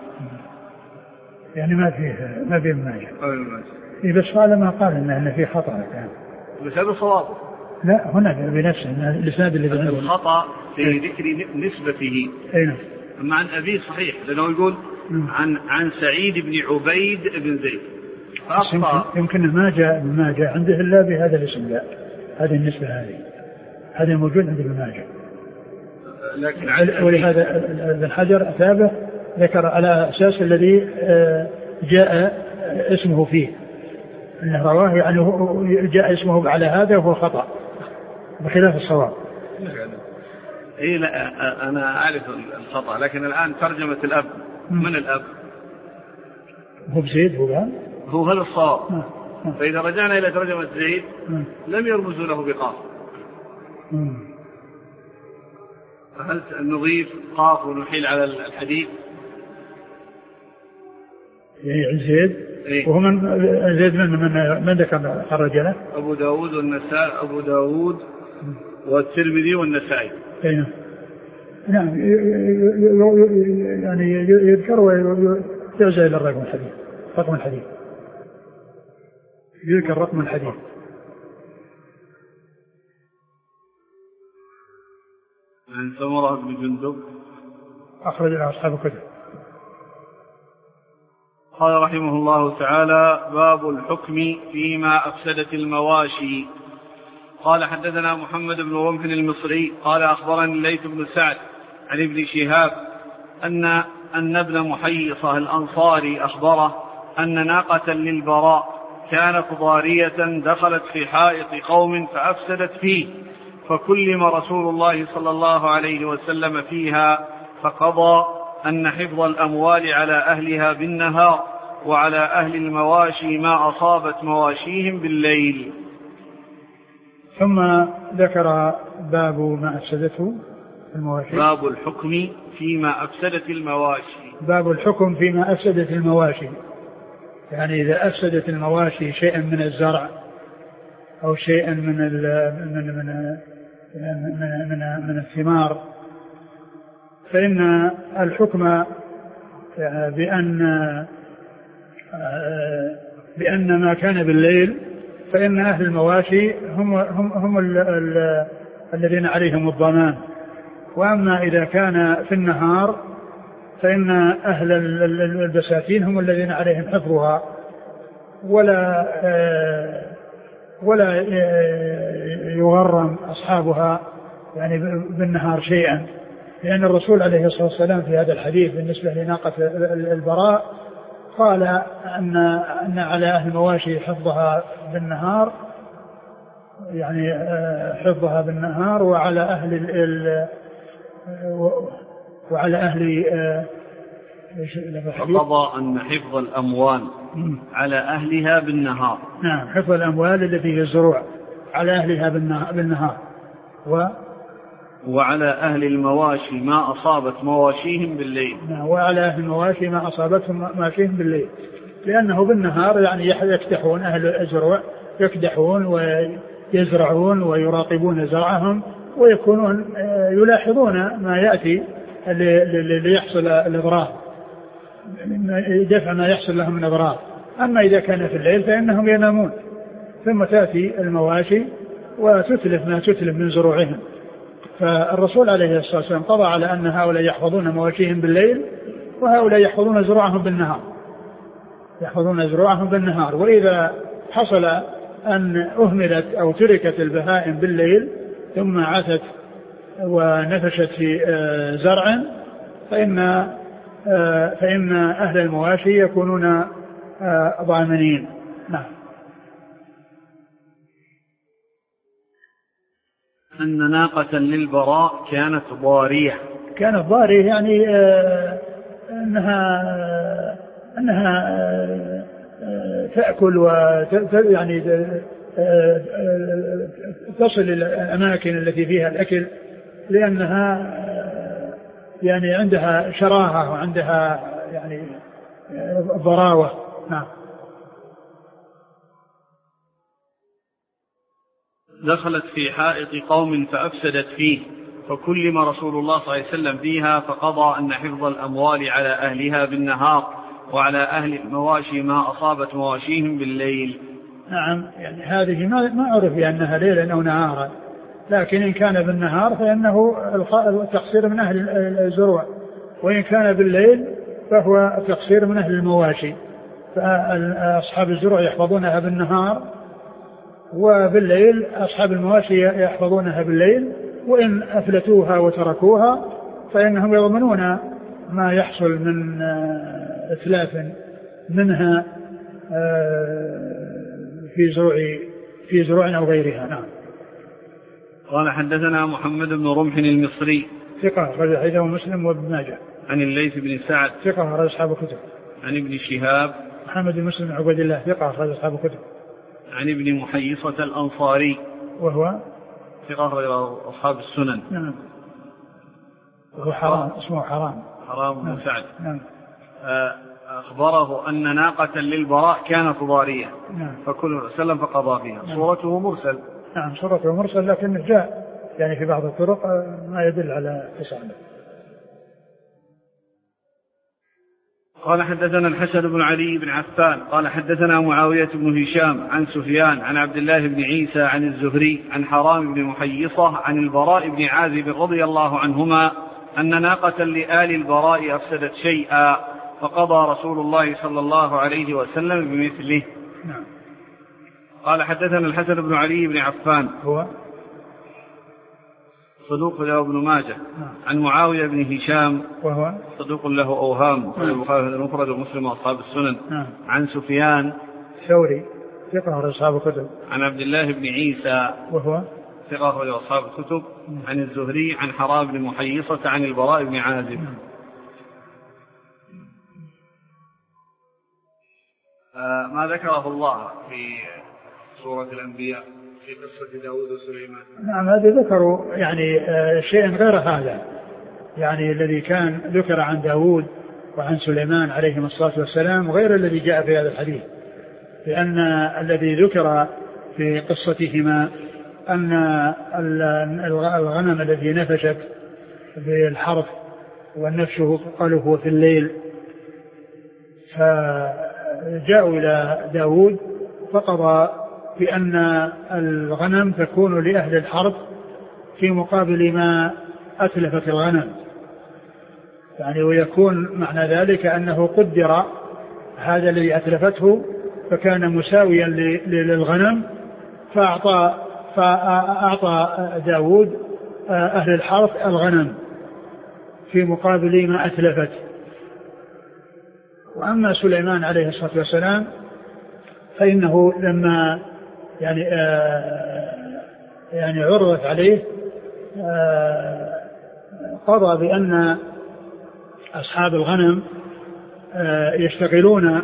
يعني ما فيه ماجه. بس على ما قال إن فيه خطأ كان. بس هذا صواب. لا هنا بنفسه الإسناد اللي عنده الخطأ في ذكر نسبته. أين؟ أما عن أبيه صحيح، لأنه يقول عن سعيد بن عبيد بن زيد. يمكن ما جاء عنده إلا بهذا الاسم. لا هذه النسبة هذا موجود عند ابن ماجه. لكن ولهذا ابن حجر أثابه ذكر على أساس الذي جاء اسمه فيه، أنه رواه يعني جاء اسمه على هذا وهو خطأ بخلاف الصواب. إيه لا أنا أعرف الخطأ، لكن الآن ترجمة الأب من الأب هو بزيد، هو هذا الصواب. فإذا رجعنا إلى ترجمة زيد لم يرمزوا له بقاف، فهل نضيف قاف ونحيل على الحديث؟ يعني زيد إيه؟ وهو من زيد من ذكر خرج له أبو داود والنسائي، أبو داود والترمذي والنسائي. أين؟ نعم يعني يذكر ويرجع إلى رقم الحديث يذكر رقم الحديث. عن سمرة بن جندب أخرج له أصحاب الكتب. قال رحمه الله تعالى: باب الحكم فيما أفسدت المواشي. قال: حدثنا محمد بن رمح المصري قال: أخبرني الليث بن سعد عن ابن شهاب أن ابن محيصة الأنصاري أخبره أن ناقة للبراء كانت ضارية دخلت في حائط قوم فأفسدت فيه، فكلم رسول الله صلى الله عليه وسلم فيها، فقضى أن حفظ الأموال على أهلها بالنهار، وعلى أهل المواشي ما أصابت مواشيهم بالليل. ثم ذكر باب ما أفسدته المواشي. باب الحكم فيما أفسدت المواشي. باب الحكم فيما أفسدت المواشي، يعني إذا أفسدت المواشي شيئا من الزرع أو شيئا من الثمار، فإن الحكم بأن ما كان بالليل فإن أهل المواشي هم الذين عليهم الضمان، وأما إذا كان في النهار فإن أهل البساتين هم الذين عليهم حفظها ولا يغرم أصحابها يعني بالنهار شيئا، لأن الرسول عليه الصلاة والسلام في هذا الحديث بالنسبة لناقة البراء قال أن على أهل المواشي حفظها بالنهار، يعني حفظها بالنهار، وعلى أهل فقضى أن حفظ الأموال على أهلها بالنهار. نعم، حفظ الأموال التي هي الزروع على أهلها بالنهار، وعلى أهل المواشي ما أصابت مواشيهم بالليل. نعم، وعلى أهل المواشي ما أصابتهم مواشيهم بالليل، لأنه بالنهار يعني يكدحون أهل الزروع، يكدحون ويزرعون ويراقبون زرعهم، ويكونون يلاحظون ما يأتي ليحصل الإضرار، دفع ما يحصل لهم من إضرار. أما إذا كان في الليل فإنهم ينامون، ثم تأتي المواشي وتتلف ما تتلف من زروعهم. فالرسول عليه الصلاة والسلام قضى على أن هؤلاء يحفظون مواشيهم بالليل، وهؤلاء يحفظون زروعهم بالنهار. وإذا حصل أن أهملت أو تركت البهائم بالليل ثم عثت ونفشت في زرع، فإن أهل المواشي يكونون ضامنين. نعم. أن ناقة للبراء كانت ضارية. كانت ضارية يعني أنها تأكل يعني تصل إلى الأماكن التي فيها الأكل، لأنها يعني عندها شراهة وعندها يعني ضراوة. نعم. دخلت في حائط قوم فأفسدت فيه، فكلم رسول الله صلى الله عليه وسلم فيها، فقضى أن حفظ الأموال على أهلها بالنهار، وعلى أهل المواشي ما أصابت مواشيهم بالليل. نعم، يعني هذه ما أعرف بأنها ليلا أو نهارا، لكن إن كان بالنهار فإنه التقصير من أهل الزروع، وإن كان بالليل فهو التقصير من أهل المواشي. فأصحاب الزروع يحفظونها بالنهار، وبالليل أصحاب المواشي يحفظونها بالليل، وإن أفلتوها وتركوها فإنهم يضمنون ما يحصل من إتلاف منها في زروع أو غيرها. نعم. قال حدثنا محمد بن رمح المصري ثقة رجل حديثه مسلم وابن ماجه. عن الليث بن سعد ثقة رجل أصحاب الكتب. عن ابن شهاب محمد بن مسلم عبد الله ثقة رجل أصحاب الكتب. عن ابن محيصة الأنصاري وهو ثقة رجل أصحاب السنن. نعم. وهو حرام، اسمه حرام بن سعد. نعم. أخبره أن ناقة للبراء كانت ضارية. نعم. فكل سلم فقضى فيها. نعم. صورته مرسل. نعم صورته مرسل، لكن جاء يعني في بعض الطرق ما يدل على تصاعده. قال حدثنا الحسن بن علي بن عفان قال حدثنا معاوية بن هشام عن سفيان عن عبد الله بن عيسى عن الزهري عن حرام بن محيصة عن البراء بن عازب رضي الله عنهما أن ناقة لآل البراء أفسدت شيئا، فقضى رسول الله صلى الله عليه وسلم بمثله. نعم. قال حدثنا الحسن بن علي بن عفان هو صدوق له ابن ماجه. نعم. عن معاوية بن هشام وهو صدوق له أوهام، البخاري المفرد ومسلم وأصحاب السنن. نعم. عن سفيان ثوري ثقة أصحاب الكتب. عن عبد الله بن عيسى وهو ثقة لأصحاب الكتب. عن الزهري عن حرام بن محيصة عن البراء بن عازب. ما ذكره الله في سورة الأنبياء في قصة داود وسليمان. نعم، هذا ذكروا يعني شيء غير هذا، يعني الذي كان ذكر عن داود وعن سليمان عليهم الصلاة والسلام غير الذي جاء في هذا الحديث، لأن الذي ذكر في قصتهما أن الغنم الذي نفشت بالحرث والنفش قالوا هو في الليل، فجاءوا إلى داود فقضى بأن الغنم تكون لأهل الحرث في مقابل ما أتلفت الغنم، يعني ويكون معنى ذلك أنه قدر هذا الذي أتلفته فكان مساويا للغنم، فأعطى داود أهل الحرث الغنم في مقابل ما أتلفت. وأما سليمان عليه الصلاة والسلام فإنه لما يعني عرضت عليه قضى بأن أصحاب الغنم يشتغلون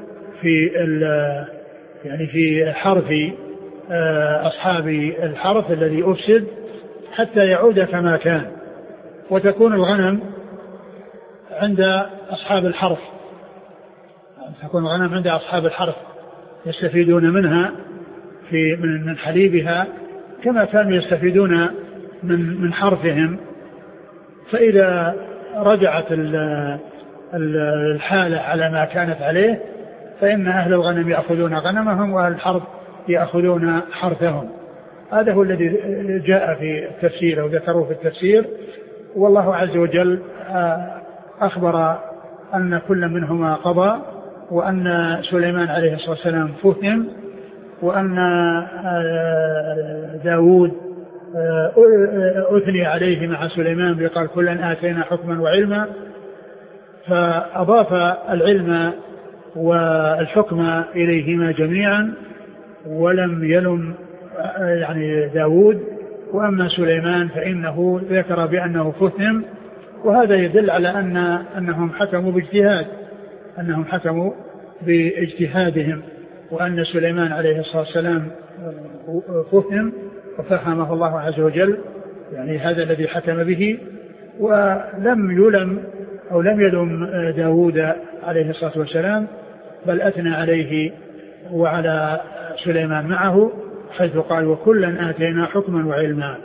في حرث أصحاب الحرث الذي أفسد حتى يعود كما كان، وتكون الغنم عند أصحاب الحرث، تكون الغنم عند أصحاب الحرث يستفيدون منها من حليبها كما كانوا يستفيدون من حرثهم. فإذا رجعت الحالة على ما كانت عليه فإن أهل الغنم يأخذون غنمهم وأهل الحرث يأخذون حرثهم. هذا هو الذي جاء في التفسير أو ذكروه في التفسير. والله عز وجل أخبر أن كل منهما قضى، وأن سليمان عليه الصلاة والسلام فهم، وأن داود أثني عليه مع سليمان بقال كلا آتينا حكما وعلما فأضاف العلم والحكم إليهما جميعا ولم يلم يعني داود. وأما سليمان فإنه ذكر بأنه فهم، وهذا يدل على أنهم حكموا باجتهادهم، وأن سليمان عليه الصلاة والسلام فهم وفهمه الله عز وجل، يعني هذا الذي حكم به، ولم يلم داود عليه الصلاة والسلام، بل أثنى عليه وعلى سليمان معه، حيث قال وكلا آتينا حكما وعلما.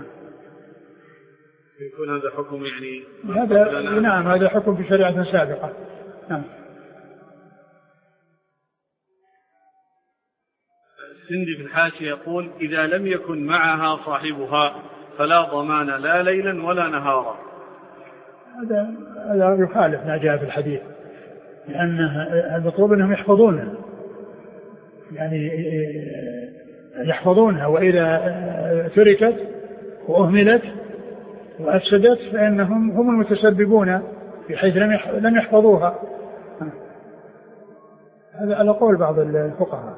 يكون هذا حكم يعني هذا حكم في شريعة سابقة. نعم. السندي في الحاشية يقول إذا لم يكن معها صاحبها فلا ضمان لا ليلا ولا نهارا. هذا يخالف ما جاء في الحديث، لأن المطلوب أنهم يحفظونها، يعني يحفظونها، وإذا تركت وأهملت وأفسدت فإنهم هم المتسببون بحيث لم يحفظوها. هذا على قول بعض الفقهاء.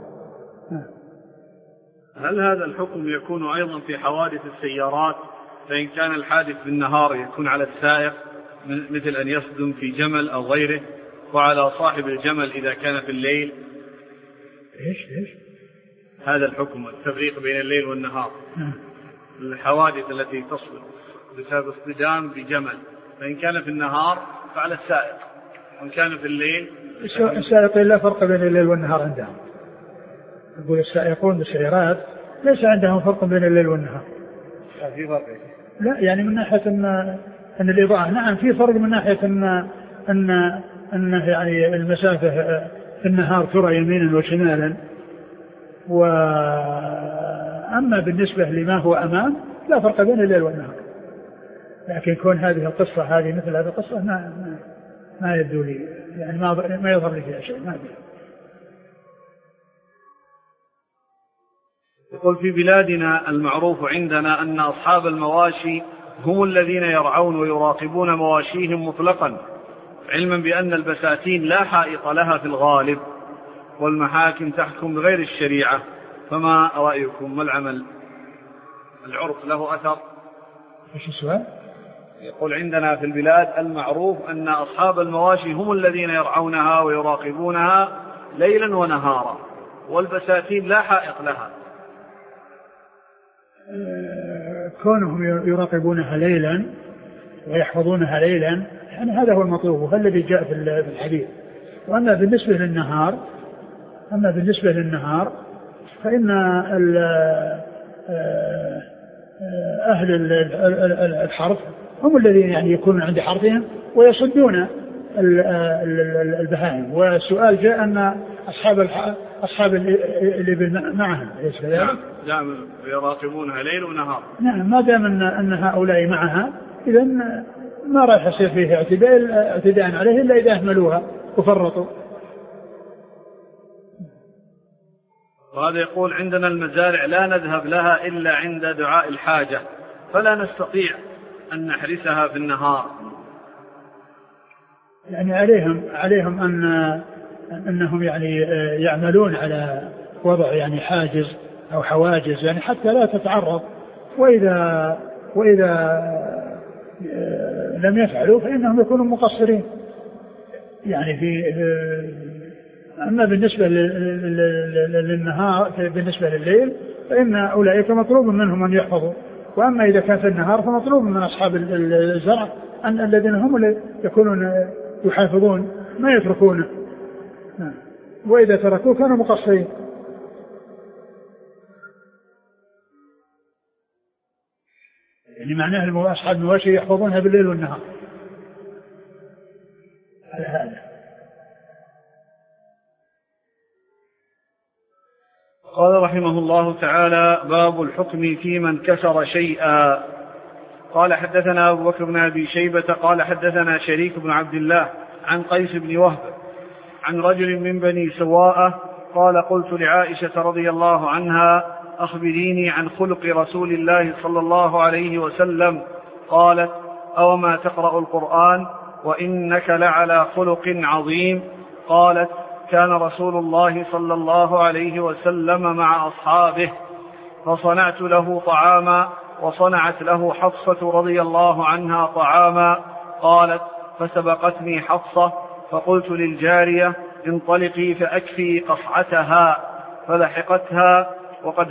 هل هذا الحكم يكون أيضا في حوادث السيارات؟ فإن كان الحادث بالنهار يكون على السائق مثل أن يصدم في جمل أو غيره، وعلى صاحب الجمل إذا كان في الليل؟ إيش هذا الحكم التفريق بين الليل والنهار، الحوادث التي تصل بسبب اصطدام بجمل، فإن كان في النهار فعلى السائق، وإن كان في الليل السائقين لا فرق بين الليل والنهار عندهم. يقول السائقون بالسيارات ليس عندهم فرق بين الليل والنهار. في فرق؟ لا، يعني من ناحية أن الإضاءة نعم في فرق، من ناحية أن يعني المسافة في النهار ترى يمينا وشمالا، وأما بالنسبة لما هو أمام لا فرق بين الليل والنهار. لكن كون هذه القصة مثل هذه القصة ما يبدو لي، يعني ما يظهر لي فيها شيء، ما أدري. يقول في بلادنا المعروف عندنا أن أصحاب المواشي هم الذين يرعون ويراقبون مواشيهم مطلقا، علما بأن البساتين لا حائط لها في الغالب، والمحاكم تحكم بغير الشريعة، فما رأيكم؟ ما العمل؟ العرف له أثر؟ إيش السؤال؟ يقول عندنا في البلاد المعروف أن أصحاب المواشي هم الذين يرعونها ويراقبونها ليلا ونهارا، والبساتين لا حائط لها. كونهم يراقبونها ليلا ويحفظونها ليلا، يعني هذا هو المطلوب، وهذا الذي جاء في الحديث. وأما بالنسبة للنهار فإن أهل الحرث هم الذين يعني يكونون عند حرثهم ويصدون البهائم. والسؤال جاء أن أصحاب الإبل معهم، أليس كذلك؟ نعم، يراقبونها ليل ونهار. نعم، ما دام أن هؤلاء معها، إذن ما راح يصير فيه اعتداء عليه إلا إذا أهملوها وفرطوا. وهذا يقول عندنا المزارع لا نذهب لها إلا عند دعاء الحاجة، فلا نستطيع أن نحرسها في النهار. يعني عليهم أنهم يعني يعملون على وضع يعني حاجز أو حواجز، يعني حتى لا تتعرض، وإذا لم يفعلوا فإنهم يكونوا مقصرين. يعني أما بالنسبة للنهار، بالنسبة لليل فإن أولئك مطلوب منهم أن يحفظوا، وأما إذا كان في النهار فمطلوب من أصحاب الزرع أن الذين هم يكونون يحافظون ما يتركونه، وإذا تركوه كانوا مقصرين. يعني معناه أصحاب المواشي يحفظونها بالليل والنهار على هذا. قال رحمه الله تعالى: باب الحكم في من كسر شيئا. قال حدثنا أبو بكر بن أبي شيبة قال حدثنا شريك بن عبد الله عن قيس بن وهب عن رجل من بني سواء قال: قلت لعائشة رضي الله عنها: أخبريني عن خلق رسول الله صلى الله عليه وسلم. قالت: أوما تقرأ القرآن؟ وإنك لعلى خلق عظيم. قالت: كان رسول الله صلى الله عليه وسلم مع أصحابه فصنعت له طعاما وصنعت له حفصة رضي الله عنها طعاما. قالت: فسبقتني حفصة فقلت للجارية: انطلقي فأكفي قصعتها، فلحقتها وقد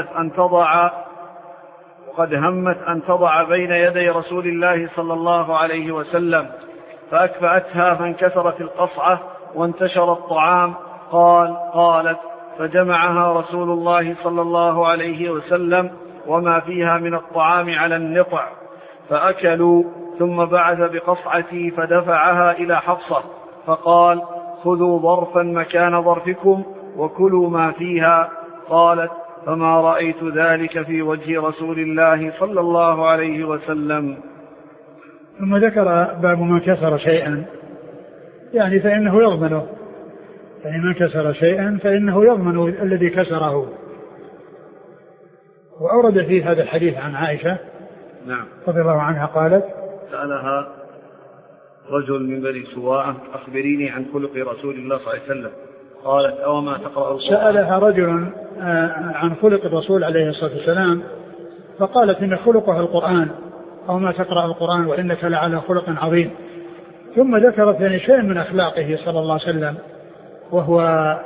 همت أن تضع بين يدي رسول الله صلى الله عليه وسلم، فأكفأتها فانكسرت القصعة وانتشر الطعام. قالت: فجمعها رسول الله صلى الله عليه وسلم وما فيها من الطعام على النطع فأكلوا، ثم بعث بقصعتي فدفعها إلى حفصة فقال: خذوا ظرفا مكان ظرفكم وكلوا ما فيها. قالت: فما رأيت ذلك في وجه رسول الله صلى الله عليه وسلم. ثم ذكر باب من كسر شيئا، يعني فإنه يضمنه، يعني من كسر شيئا فإنه يضمن الذي كسره. وأورد فيه هذا الحديث عن عائشة نعم رضي الله عنها قالت: سألها رجل من بني سواء: أخبريني عن خلق رسول الله صلى الله عليه وسلم. قالت: أو ما تقرأ القرآن؟ سألها رجل عن خلق الرسول عليه الصلاة والسلام فقالت: إن خلقها القرآن، أو ما تقرأ القرآن وإنك لعلى خلق عظيم. ثم ذكرت يعني شيء من أخلاقه صلى الله عليه وسلم، وهو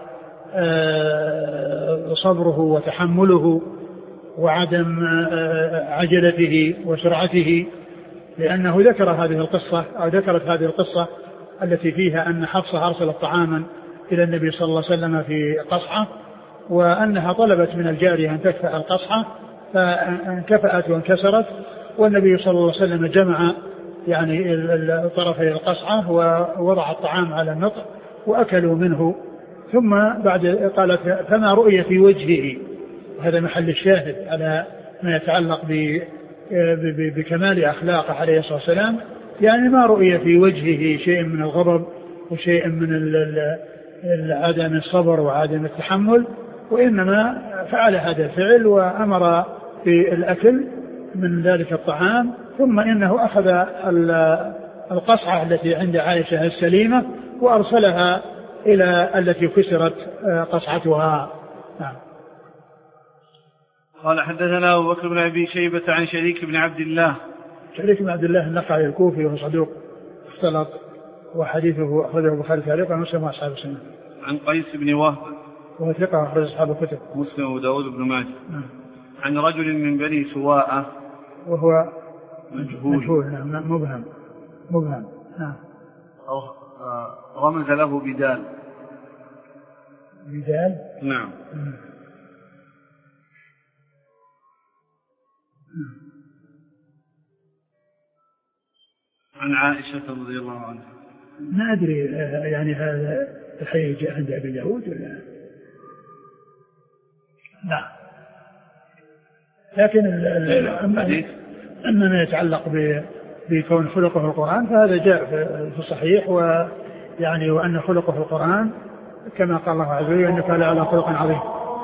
صبره وتحمله وعدم عجلته وسرعته، لأنه ذكر هذه القصة أو ذكرت هذه القصة التي فيها أن حفصة أرسلت طعاما إلى النبي صلى الله عليه وسلم في قصعة، وأنها طلبت من الجارية أن تكفأ القصعة فانكفأت وانكسرت، والنبي صلى الله عليه وسلم جمع يعني طرفي القصعة ووضع الطعام على النطع وأكلوا منه. ثم بعد قالت: فما رؤي في وجهه، وهذا محل الشاهد على ما يتعلق بكمال أخلاقه عليه الصلاة والسلام، يعني ما رؤي في وجهه شيء من الغضب وشيء من عدم الصبر وعدم التحمل، وإنما فعل هذا الفعل وأمر بالأكل من ذلك الطعام، ثم إنه أخذ القصعة التي عند عائشة السليمة وأرسلها إلى التي كسرت قصعتها. نعم. قال: حدثنا أبو بكر بن أبي شيبة عن شريك بن عبد الله. شريك بن عبد الله النخعي الكوفي وهو صدوق اختلط، وحديثه أخرجه البخاري تعليقا ومسلم وأصحاب السنة. عن قيس بن وهب وهو ثقة أخرج أصحاب الكتب مسلم وداود بن ماجه. عن رجل من بني سواء وهو مجهول. نعم مبهم. نعم. رمز له بدال. نعم. عن عائشة رضي الله عنها. ما أدري يعني هذا الحي جاء عند أبي داود ولا لا، لكن أما ما يتعلق بكون خلقه القرآن فهذا جاء في الصحيح، ويعني وأن خلقه القرآن كما قال الله عز وجل: إنك لعلى خلق عظيم.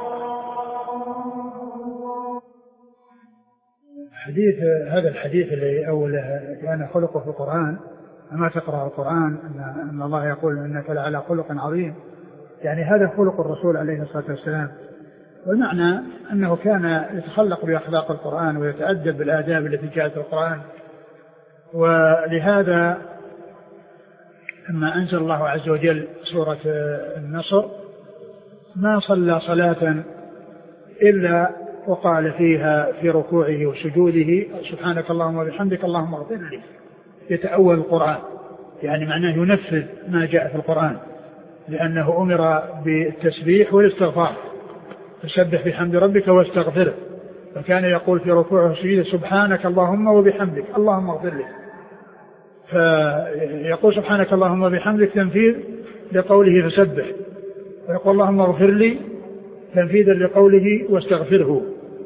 هذا الحديث اللي أوله كان خلقه في القرآن، أما تقرأ القرآن أن الله يقول إنك لعلى خلق عظيم، يعني هذا خلق الرسول عليه الصلاة والسلام، والمعنى أنه كان يتخلق بأخلاق القرآن ويتأدب بالآداب التي جاءت في القرآن. ولهذا لما أنزل الله عز وجل سورة النصر ما صلى صلاة إلا وقال فيها في ركوعه وسجوده: سبحانك اللهم وبحمدك اللهم اغفر لي. يتأول القرآن، يعني معناه ينفذ ما جاء في القرآن، لأنه أمر بالتسبيح والاستغفار: فسبح بحمد ربك واستغفره. فكان يقول في ركوعه وسجوده: سبحانك اللهم وبحمدك اللهم اغفر لي. فيقول سبحانك اللهم وبحمدك تنفيذ لقوله فسبح، ويقول اللهم اغفر لي تنفيذا لقوله واستغفره.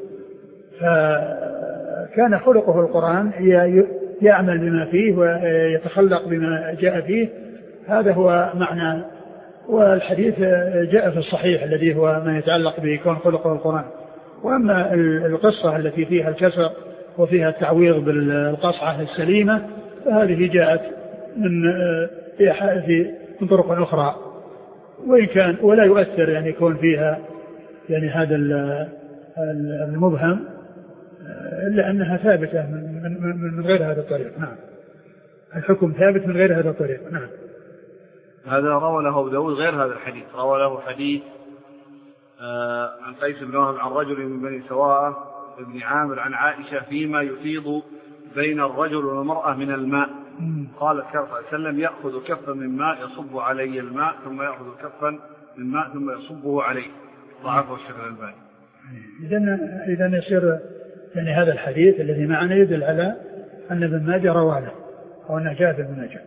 فكان خلقه القرآن يعمل بما فيه ويتخلق بما جاء فيه، هذا هو معنى. والحديث جاء في الصحيح الذي هو ما يتعلق بكون خلقه القرآن. وأما القصة التي فيها الكسر وفيها التعويض بالقصعة السليمة فهذه جاءت من طرق أخرى، وإن كان ولا يؤثر يعني يكون فيها يعني هذا المبهم، إلا أنها ثابتة من غير هذا الطريق. نعم، الحكم ثابت من غير هذا الطريق. نعم. هذا روى له أبو داود غير هذا الحديث، روى له حديث عن قيس بن وهب عن رجل من بني سواء بن عامر عن عائشة فيما يفيض بين الرجل والمرأة من الماء. قالت صلى الله عليه وسلم: يأخذ كفا من ماء يصب علي الماء ثم يأخذ كفا من ماء ثم يصبه عليه. ضعفه الشيخ الألباني. إذا يصير يعني هذا الحديث الذي معنا يدل على أن ابن ماجه رواه له أو أنه جاء في ابن ماجه.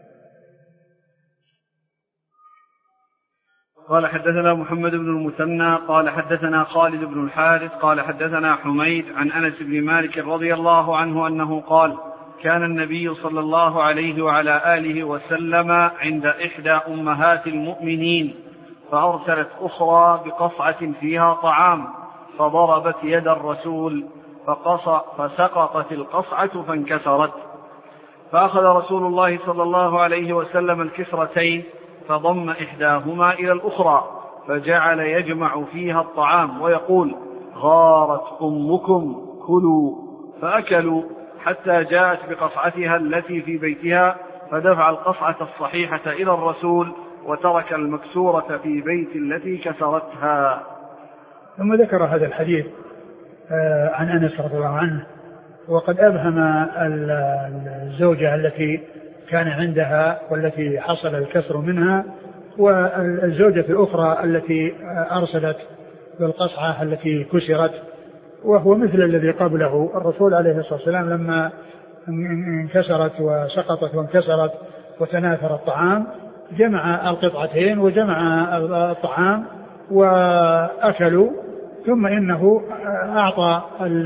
قال حدثنا محمد بن المثنى قال حدثنا خالد بن الحارث قال حدثنا حميد عن أنس بن مالك رضي الله عنه أنه قال: كان النبي صلى الله عليه وعلى آله وسلم عند إحدى أمهات المؤمنين فأرسلت أخرى بقصعة فيها طعام فضربت يد الرسول فسقطت القصعة فانكسرت، فأخذ رسول الله صلى الله عليه وسلم الكسرتين فضم إحداهما إلى الأخرى فجعل يجمع فيها الطعام ويقول: غارت أمكم كلوا، فأكلوا حتى جاءت بقصعتها التي في بيتها فدفع القصعة الصحيحة إلى الرسول وترك المكسورة في بيت التي كسرتها. ثم ذكر هذا الحديث عن أنس رضي الله عنه، وقد أبهم الزوجة التي كان عندها والتي حصل الكسر منها، والزوجة الأخرى التي أرسلت بالقصعة التي كسرت، وهو مثل الذي قبله. الرسول عليه الصلاة والسلام لما انكسرت وسقطت وانكسرت وتناثر الطعام جمع القطعتين وجمع الطعام وأكلوا، ثم إنه أعطى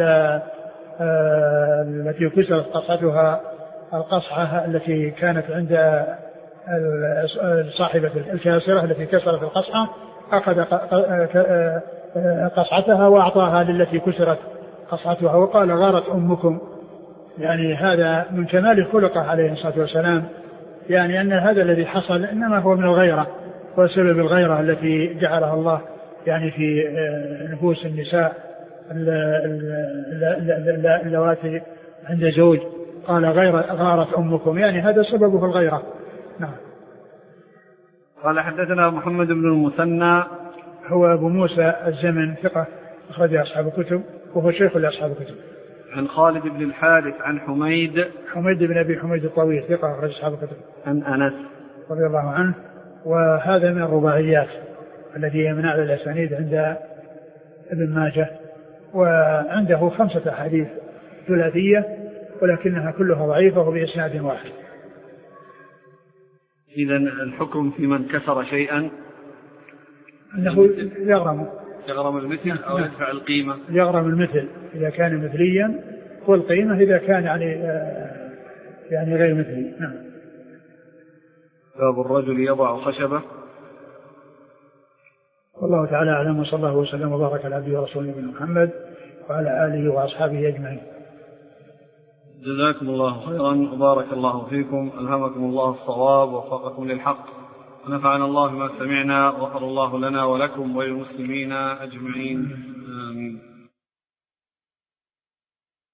التي كسرت قصعتها القصعة التي كانت عند صاحبة الكاسرة التي كسرت القصعة، أخذ قصعتها وأعطاها للتي كسرت قصعتها وقال: غارت أمكم. يعني هذا من كمال خلقه عليه الصلاة والسلام، يعني أن هذا الذي حصل إنما هو من الغيرة، وسبب الغيرة التي جعلها الله يعني في نفوس النساء اللواتي عند زوج، قال: غارت أمكم، يعني هذا سببه الغيرة. نعم. قال حدثنا محمد بن المثنى هو أبو موسى الزمن ثقة أخرج أصحاب الكتب وهو شيخ لأصحاب الكتب. عن خالد بن الحارث عن حميد بن أبي حميد الطويل ثقة أخرج أصحاب الكتب. عن أنس رضي الله عنه، وهذا من الرباعيات التي هي من أعلى الأسانيد عند ابن ماجه، وعنده 5 أحاديث ثلاثية ولكنها كلها ضعيفة وبإسناد واحد. إذن الحكم في من كسر شيئا أنه يغرم المثل أو يدفع القيمة. يغرم المثل إذا كان مثليا، والقيمة إذا كان يعني غير مثلي. نعم. باب الرجل يضع خشبة. والله تعالى أعلم، وصلى الله وسلم وبارك على عبده ورسوله نبينا محمد وعلى آله وأصحابه أجمعين. جزاكم الله خيرا وبارك الله فيكم، ألهمكم الله الصواب ووفقكم للحق، ونفعنا الله ما سمعنا، وغفر الله لنا ولكم وللمسلمين أجمعين.